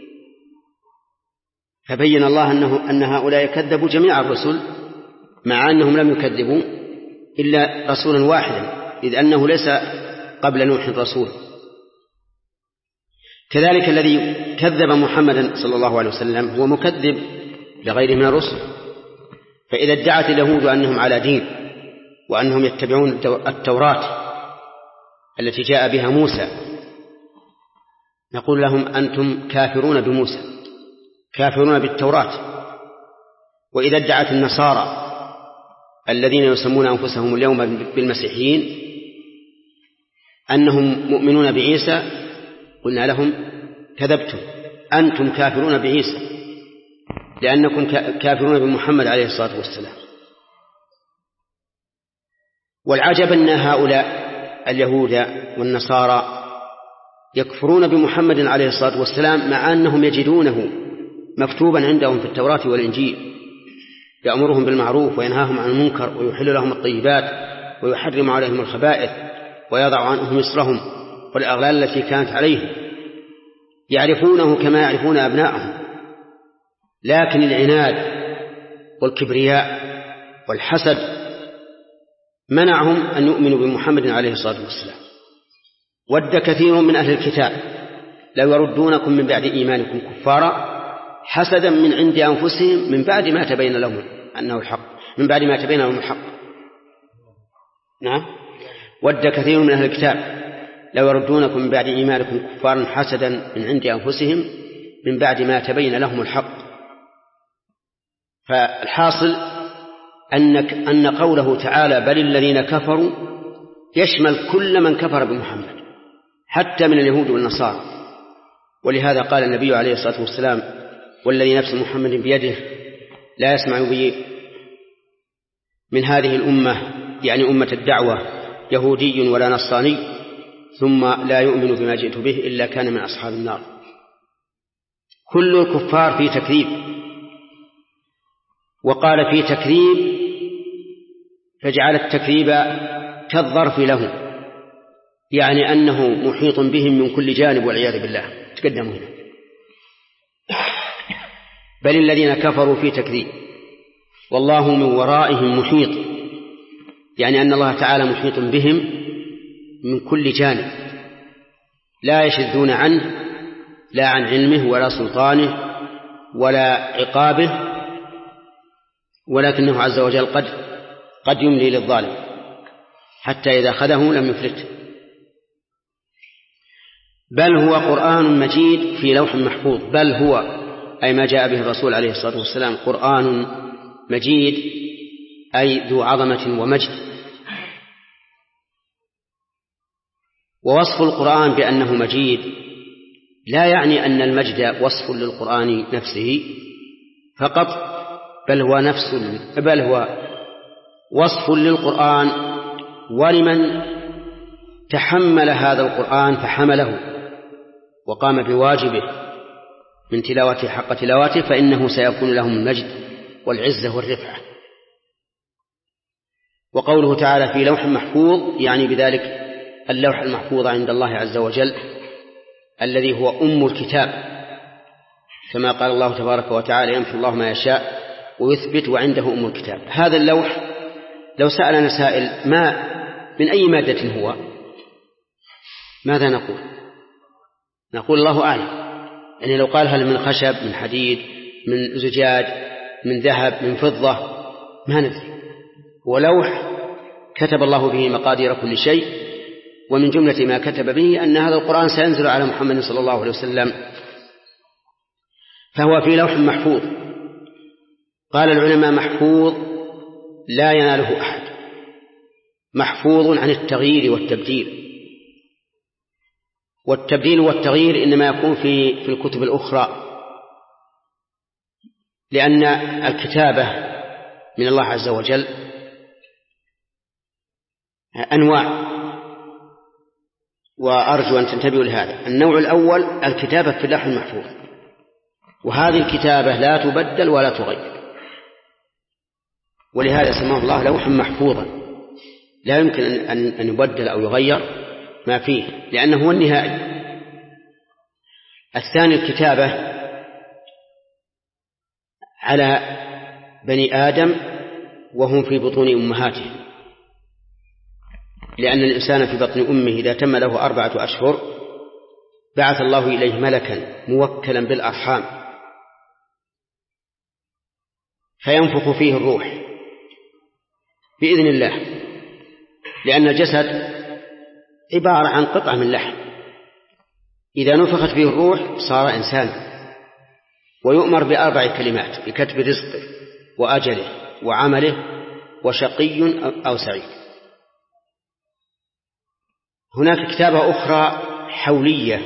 فبين الله أن هؤلاء كذبوا جميع الرسل مع أنهم لم يكذبوا إلا رسولا واحدا، إذ أنه ليس قبل نوح رسول. كذلك الذي كذب محمدا صلى الله عليه وسلم هو مكذب لغيره من الرسل. فإذا ادعت اليهود أنهم على دين وأنهم يتبعون التوراة التي جاء بها موسى، نقول لهم أنتم كافرون بموسى، كافرون بالتوراة. وإذا ادعت النصارى الذين يسمون أنفسهم اليوم بالمسيحيين أنهم مؤمنون بعيسى، قلنا لهم: كذبتم، أنتم كافرون بعيسى لأنكم كافرون بمحمد عليه الصلاة والسلام. والعجب أن هؤلاء اليهود والنصارى يكفرون بمحمد عليه الصلاة والسلام مع أنهم يجدونه مكتوبا عندهم في التوراة والإنجيل، يأمرهم بالمعروف وينهاهم عن المنكر ويحل لهم الطيبات ويحرم عليهم الخبائث ويضع عنهم إصرهم والأغلال التي كانت عليهم، يعرفونه كما يعرفون أبنائهم، لكن العناد والكبرياء والحسد منعهم أن يؤمنوا بمحمد عليه الصلاة والسلام. ود كثير من أهل الكتاب لو يردونكم من بعد إيمانكم كفارا حسدا من عند أنفسهم من بعد ما تبين لهم أنه الحق، من بعد ما تبين لهم الحق. نعم، ود كثير من أهل الكتاب لو يردونكم من بعد إيمانكم كفارا حسدا من عند أنفسهم من بعد ما تبين لهم الحق. فالحاصل أن قوله تعالى: بل الذين كفروا، يشمل كل من كفر بمحمد حتى من اليهود والنصارى. ولهذا قال النبي عليه الصلاة والسلام: والذي نفس محمد بيده لا يسمع بي من هذه الأمة، يعني أمة الدعوة، يهودي ولا نصراني ثم لا يؤمن بما جئت به إلا كان من أصحاب النار. كل الكفار في تكذيب. وقال في تكذيب فجعل التكذيب كالظرف له، يعني أنه محيط بهم من كل جانب والعياذ بالله. تقدموا هنا: بل الذين كفروا في تكذيب والله من ورائهم محيط، يعني أن الله تعالى محيط بهم من كل جانب، لا يشذون عنه، لا عن علمه ولا سلطانه ولا عقابه، ولكنه عز وجل قد يملي للظالم حتى إذا أخذه لم يفلته. بل هو قرآن مجيد في لوح محفوظ. بل هو أي ما جاء به الرسول عليه الصلاة والسلام قرآن مجيد أي ذو عظمة ومجد. ووصف القرآن بأنه مجيد لا يعني أن المجد وصف للقرآن نفسه فقط، بل هو وصف للقرآن ولمن تحمل هذا القرآن فحمله وقام بواجبه من تلاوته حق تلاوته، فإنه سيكون لهم المجد والعزة والرفعة. وقوله تعالى في لوح محفوظ يعني بذلك اللوح المحفوظ عند الله عز وجل الذي هو أم الكتاب، كما قال الله تبارك وتعالى يمحو الله ما يشاء ويثبت وعنده أم الكتاب. هذا اللوح لو سألنا سائل ما من أي مادة هو، ماذا نقول الله أعلم. يعني لو قال هل من خشب، من حديد، من زجاج، من ذهب، من فضة، ما ندري. هو لوح كتب الله به مقادير كل شيء، ومن جملة ما كتب به أن هذا القرآن سينزل على محمد صلى الله عليه وسلم، فهو في لوح محفوظ. قال العلماء محفوظ لا يناله أحد، محفوظ عن التغيير والتبديل، والتبديل والتغيير إنما يكون في الكتب الأخرى، لأن الكتابة من الله عز وجل أنواع، وأرجو أن تنتبهوا لهذا. النوع الأول الكتابة في اللوح المحفوظ، وهذه الكتابة لا تبدل ولا تغير، ولهذا سماه الله لوحا محفوظا لا يمكن أن يبدل أو يغير ما فيه، لأنه هو النهائي. الثاني الكتابة على بني آدم وهم في بطون أمهاتهم، لأن الإنسان في بطن أمه إذا تم له 4 أشهر بعث الله إليه ملكا موكلا بالأرحام فينفخ فيه الروح بإذن الله، لأن الجسد عبارة عن قطعة من لحم، إذا نفخت فيه الروح صار إنسانا، ويؤمر ب4 كلمات: بكتب رزقه وأجله وعمله وشقي أو سعيد. هناك كتابة أخرى حولية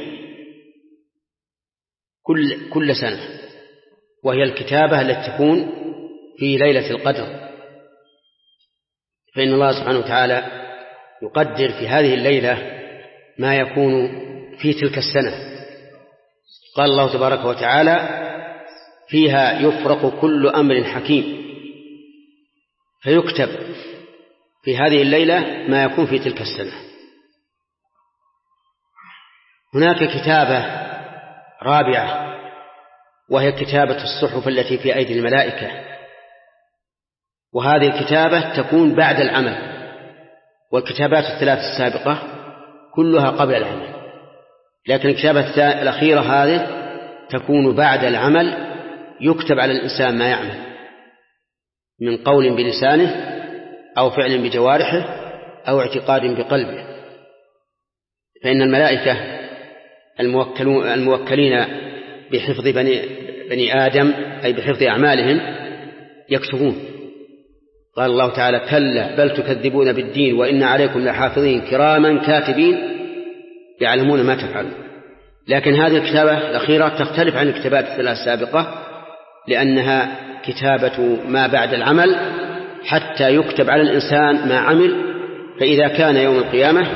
كل سنة، وهي الكتابة التي تكون في ليلة القدر، فإن الله سبحانه وتعالى يقدر في هذه الليلة ما يكون في تلك السنة. قال الله تبارك وتعالى فيها يفرق كل أمر حكيم، فيكتب في هذه الليلة ما يكون في تلك السنة. هناك كتابة رابعة وهي كتابة الصحف التي في أيدي الملائكة، وهذه الكتابة تكون بعد العمل، والكتابات 3 السابقة كلها قبل العمل، لكن الكتابة الأخيرة هذه تكون بعد العمل، يكتب على الإنسان ما يعمل من قول بلسانه أو فعل بجوارحه أو اعتقاد بقلبه. فإن الملائكة الموكلين بحفظ بني آدم أي بحفظ أعمالهم يكتبون. قال الله تعالى كلا بل تكذبون بالدين وإن عليكم لحافظين كراما كاتبين يعلمون ما تفعلون. لكن هذه الكتابة الأخيرة تختلف عن الكتابات 3 السابقة، لأنها كتابة ما بعد العمل حتى يكتب على الإنسان ما عمل، فإذا كان يوم القيامة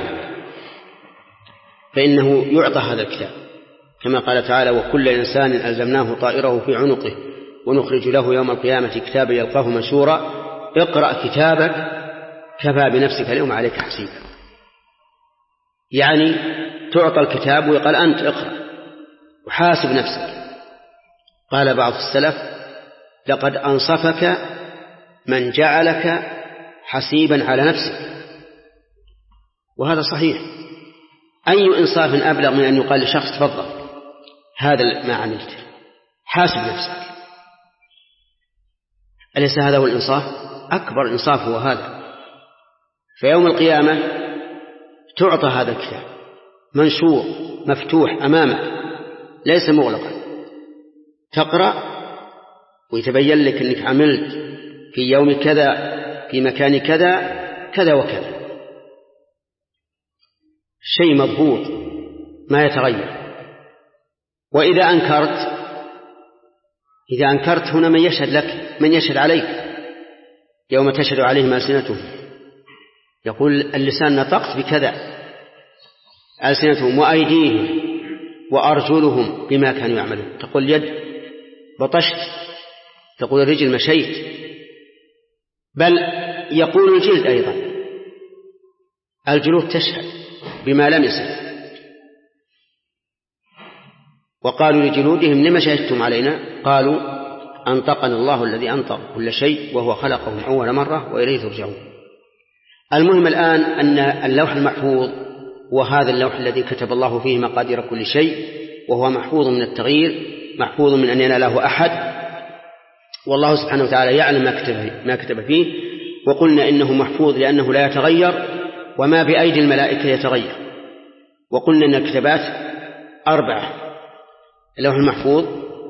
فإنه يعطى هذا الكتاب، كما قال تعالى وكل إنسان ألزمناه طائره في عنقه ونخرج له يوم القيامة كتابا يلقاه منشورا اقرأ كتابك كفى بنفسك اليوم عليك حسيبا. يعني تعطى الكتاب ويقال أنت اقرأ وحاسب نفسك. قال بعض السلف لقد أنصفك من جعلك حسيبا على نفسك، وهذا صحيح. أي إنصاف أبلغ من أن يقال لشخص تفضل هذا ما عملته، حاسب نفسك. أليس هذا هو الإنصاف؟ أكبر إنصاف هو هذا. فيوم القيامة تعطى هذا الكتاب منشور مفتوح أمامك ليس مغلقا، تقرأ ويتبين لك أنك عملت في يوم كذا في مكان كذا كذا وكذا، شيء مضبوط ما يتغير. وإذا أنكرت هنا من يشهد لك، من يشهد عليك يوم تشهد عليهم ألسنتهم، يقول اللسان نطقت بكذا، ألسنتهم وأيديهم وأرجلهم بما كانوا يعملون. تقول اليد بطشت، تقول الرجل مشيت، بل يقول الجلد أيضا، الجلود تشهد بما لم يصح. وقالوا لجلودهم لما شهدتم علينا؟ قالوا أنطقنا الله الذي أنطق كل شيء وهو خلقهم أول مرة وإليه ترجعون. المهم الآن أن اللوح المحفوظ وهذا اللوح الذي كتب الله فيه مقادير كل شيء، وهو محفوظ من التغيير، محفوظ من أن يناله أحد، والله سبحانه وتعالى يعلم ما كتب فيه. وقلنا إنه محفوظ لأنه لا يتغير، وما بأيدي الملائكة يتغير. وقلنا إن الكتابات 4: اللوح المحفوظ،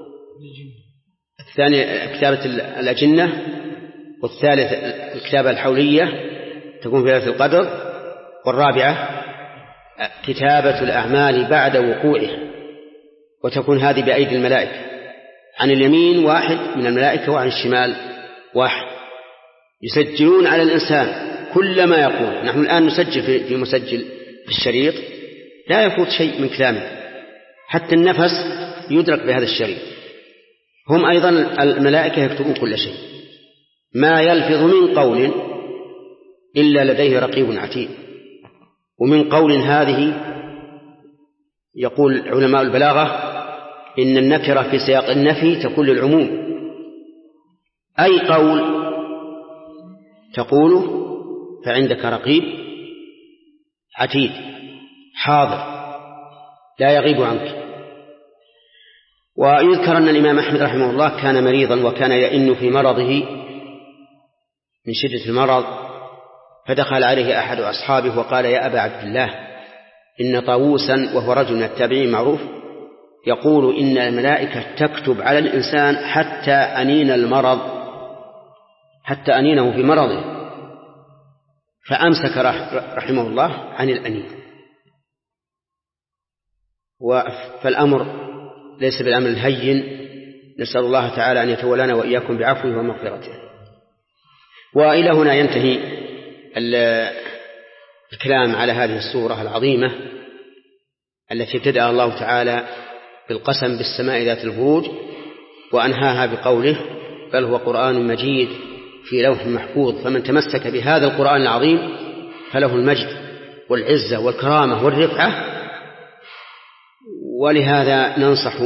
الثاني كتابة الأجنة، والثالث الكتابة الحولية تكون في ليلة القدر، والرابعة كتابة الأعمال بعد وقوعها، وتكون هذه بأيدي الملائكة، عن اليمين 1 من الملائكة وعن الشمال 1. يسجلون على الإنسان كل ما يقول. نحن الآن نسجل في مسجل في الشريط، لا يفوت شيء من كلامه، حتى النفس يدرك بهذا الشريط. هم أيضا الملائكة يكتبون كل شيء، ما يلفظ من قول إلا لديه رقيب عتيد. ومن قول هذه يقول علماء البلاغة إن النكرة في سياق النفي تكون للعموم، أي قول تقوله فعندك رقيب عتيد حاضر لا يغيب عنك. ويذكر أن الإمام أحمد رحمه الله كان مريضا وكان يئن في مرضه من شدة المرض، فدخل عليه أحد أصحابه وقال: يا أبا عبد الله، إن طاووسا، وهو رجل من التابعين معروف، يقول إن الملائكة تكتب على الإنسان حتى أنين المرض، حتى أنينه في مرضه. فأمسك رحمه الله عن الأنين. فالأمر ليس بالأمر الهين، نسأل الله تعالى أن يتولانا وإياكم بعفوه ومغفرته. وإلى هنا ينتهي الكلام على هذه السورة العظيمة التي ابتدأ الله تعالى بالقسم بالسماء ذات البروج، وأنهاها بقوله: بل هو قرآن مجيد في لوح محفوظ. فمن تمسك بهذا القرآن العظيم فله المجد والعزة والكرامة والرفعة. ولهذا ننصح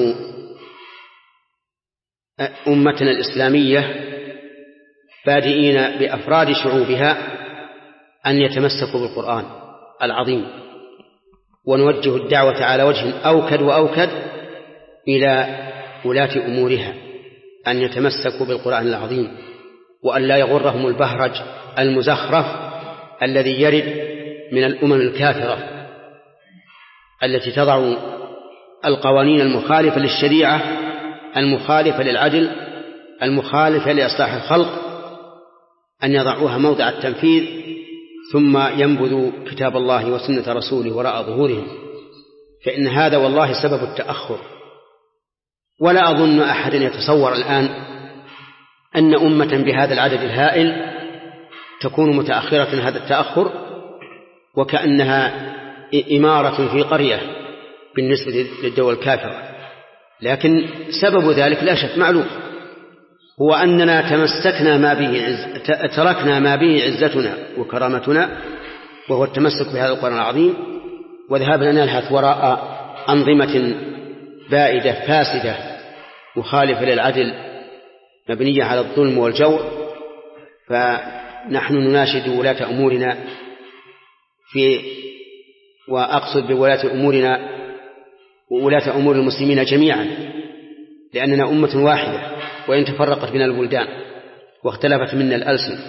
أمتنا الإسلامية بادئين بأفراد شعوبها أن يتمسكوا بالقرآن العظيم، ونوجه الدعوة على وجه أوكد وأوكد إلى ولاة أمورها أن يتمسكوا بالقرآن العظيم، وأن لا يغرهم البهرج المزخرف الذي يرد من الأمم الكافرة التي تضع القوانين المخالفة للشريعة، المخالفة للعدل، المخالفة لإصلاح الخلق، أن يضعوها موضع التنفيذ ثم ينبذوا كتاب الله وسنة رسوله وراء ظهورهم. فإن هذا والله سبب التأخر. ولا أظن أحد يتصور الآن أن أمة بهذا العدد الهائل تكون متأخرة هذا التأخر، وكأنها إمارة في قرية بالنسبة للدول الكافرة. لكن سبب ذلك لا شك معلوم، هو أننا تركنا ما به عزتنا وكرامتنا، وهو التمسك بهذا القرآن العظيم، وذهابنا نلهث وراء أنظمة بائدة فاسدة مخالفة للعدل مبنية على الظلم والجور. فنحن نناشد ولاة أمورنا وأقصد بولاة أمورنا وولاة أمور المسلمين جميعا، لأننا أمة واحدة، وإن تفرقت بنا البلدان واختلفت منا الألسن،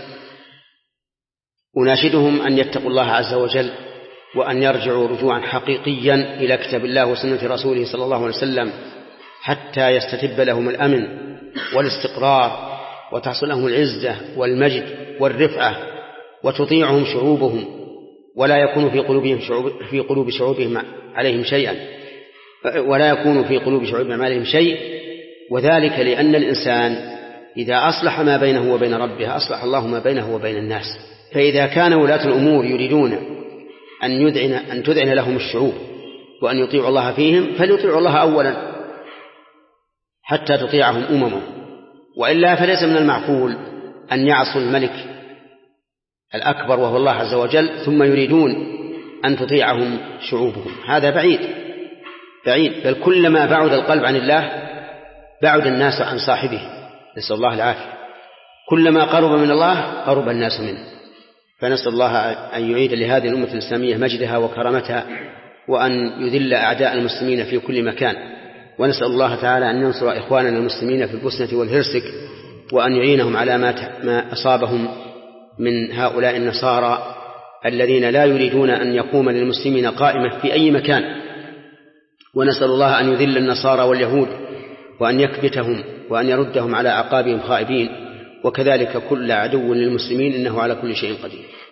أناشدهم أن يتقوا الله عز وجل، وأن يرجعوا رجوعا حقيقيا إلى كتاب الله وسنة رسوله صلى الله عليه وسلم، حتى يستتب لهم الأمن والاستقرار وتحصل لهم العزة والمجد والرفعة وتطيعهم شعوبهم ولا يكون في قلوب شعوبهم عليهم شيئا ولا يكون في قلوب شعوبهم عليهم شيء. وذلك لأن الإنسان إذا أصلح ما بينه وبين ربه أصلح الله ما بينه وبين الناس. فإذا كان ولاة الأمور يريدون أن تذعن لهم الشعوب وأن يطيعوا الله فيهم فليطيعوا الله أولا حتى تطيعهم أممهم، وإلا فليس من المعقول أن يعصوا الملك الأكبر وهو الله عز وجل ثم يريدون أن تطيعهم شعوبهم. هذا بعيد، بل كلما بعد القلب عن الله بعد الناس عن صاحبه، نسأل الله العافية. كلما قرب من الله قرب الناس منه. فنسأل الله أن يعيد لهذه الأمة الإسلامية مجدها وكرامتها وأن يذل أعداء المسلمين في كل مكان. ونسأل الله تعالى أن ينصر إخواننا المسلمين في البوسنة والهرسك وأن يعينهم على ما أصابهم من هؤلاء النصارى الذين لا يريدون أن يقوم للمسلمين قائمة في أي مكان. ونسأل الله أن يذل النصارى واليهود وأن يكبتهم وأن يردهم على أعقابهم خائبين، وكذلك كل عدو للمسلمين إنه على كل شيء قدير.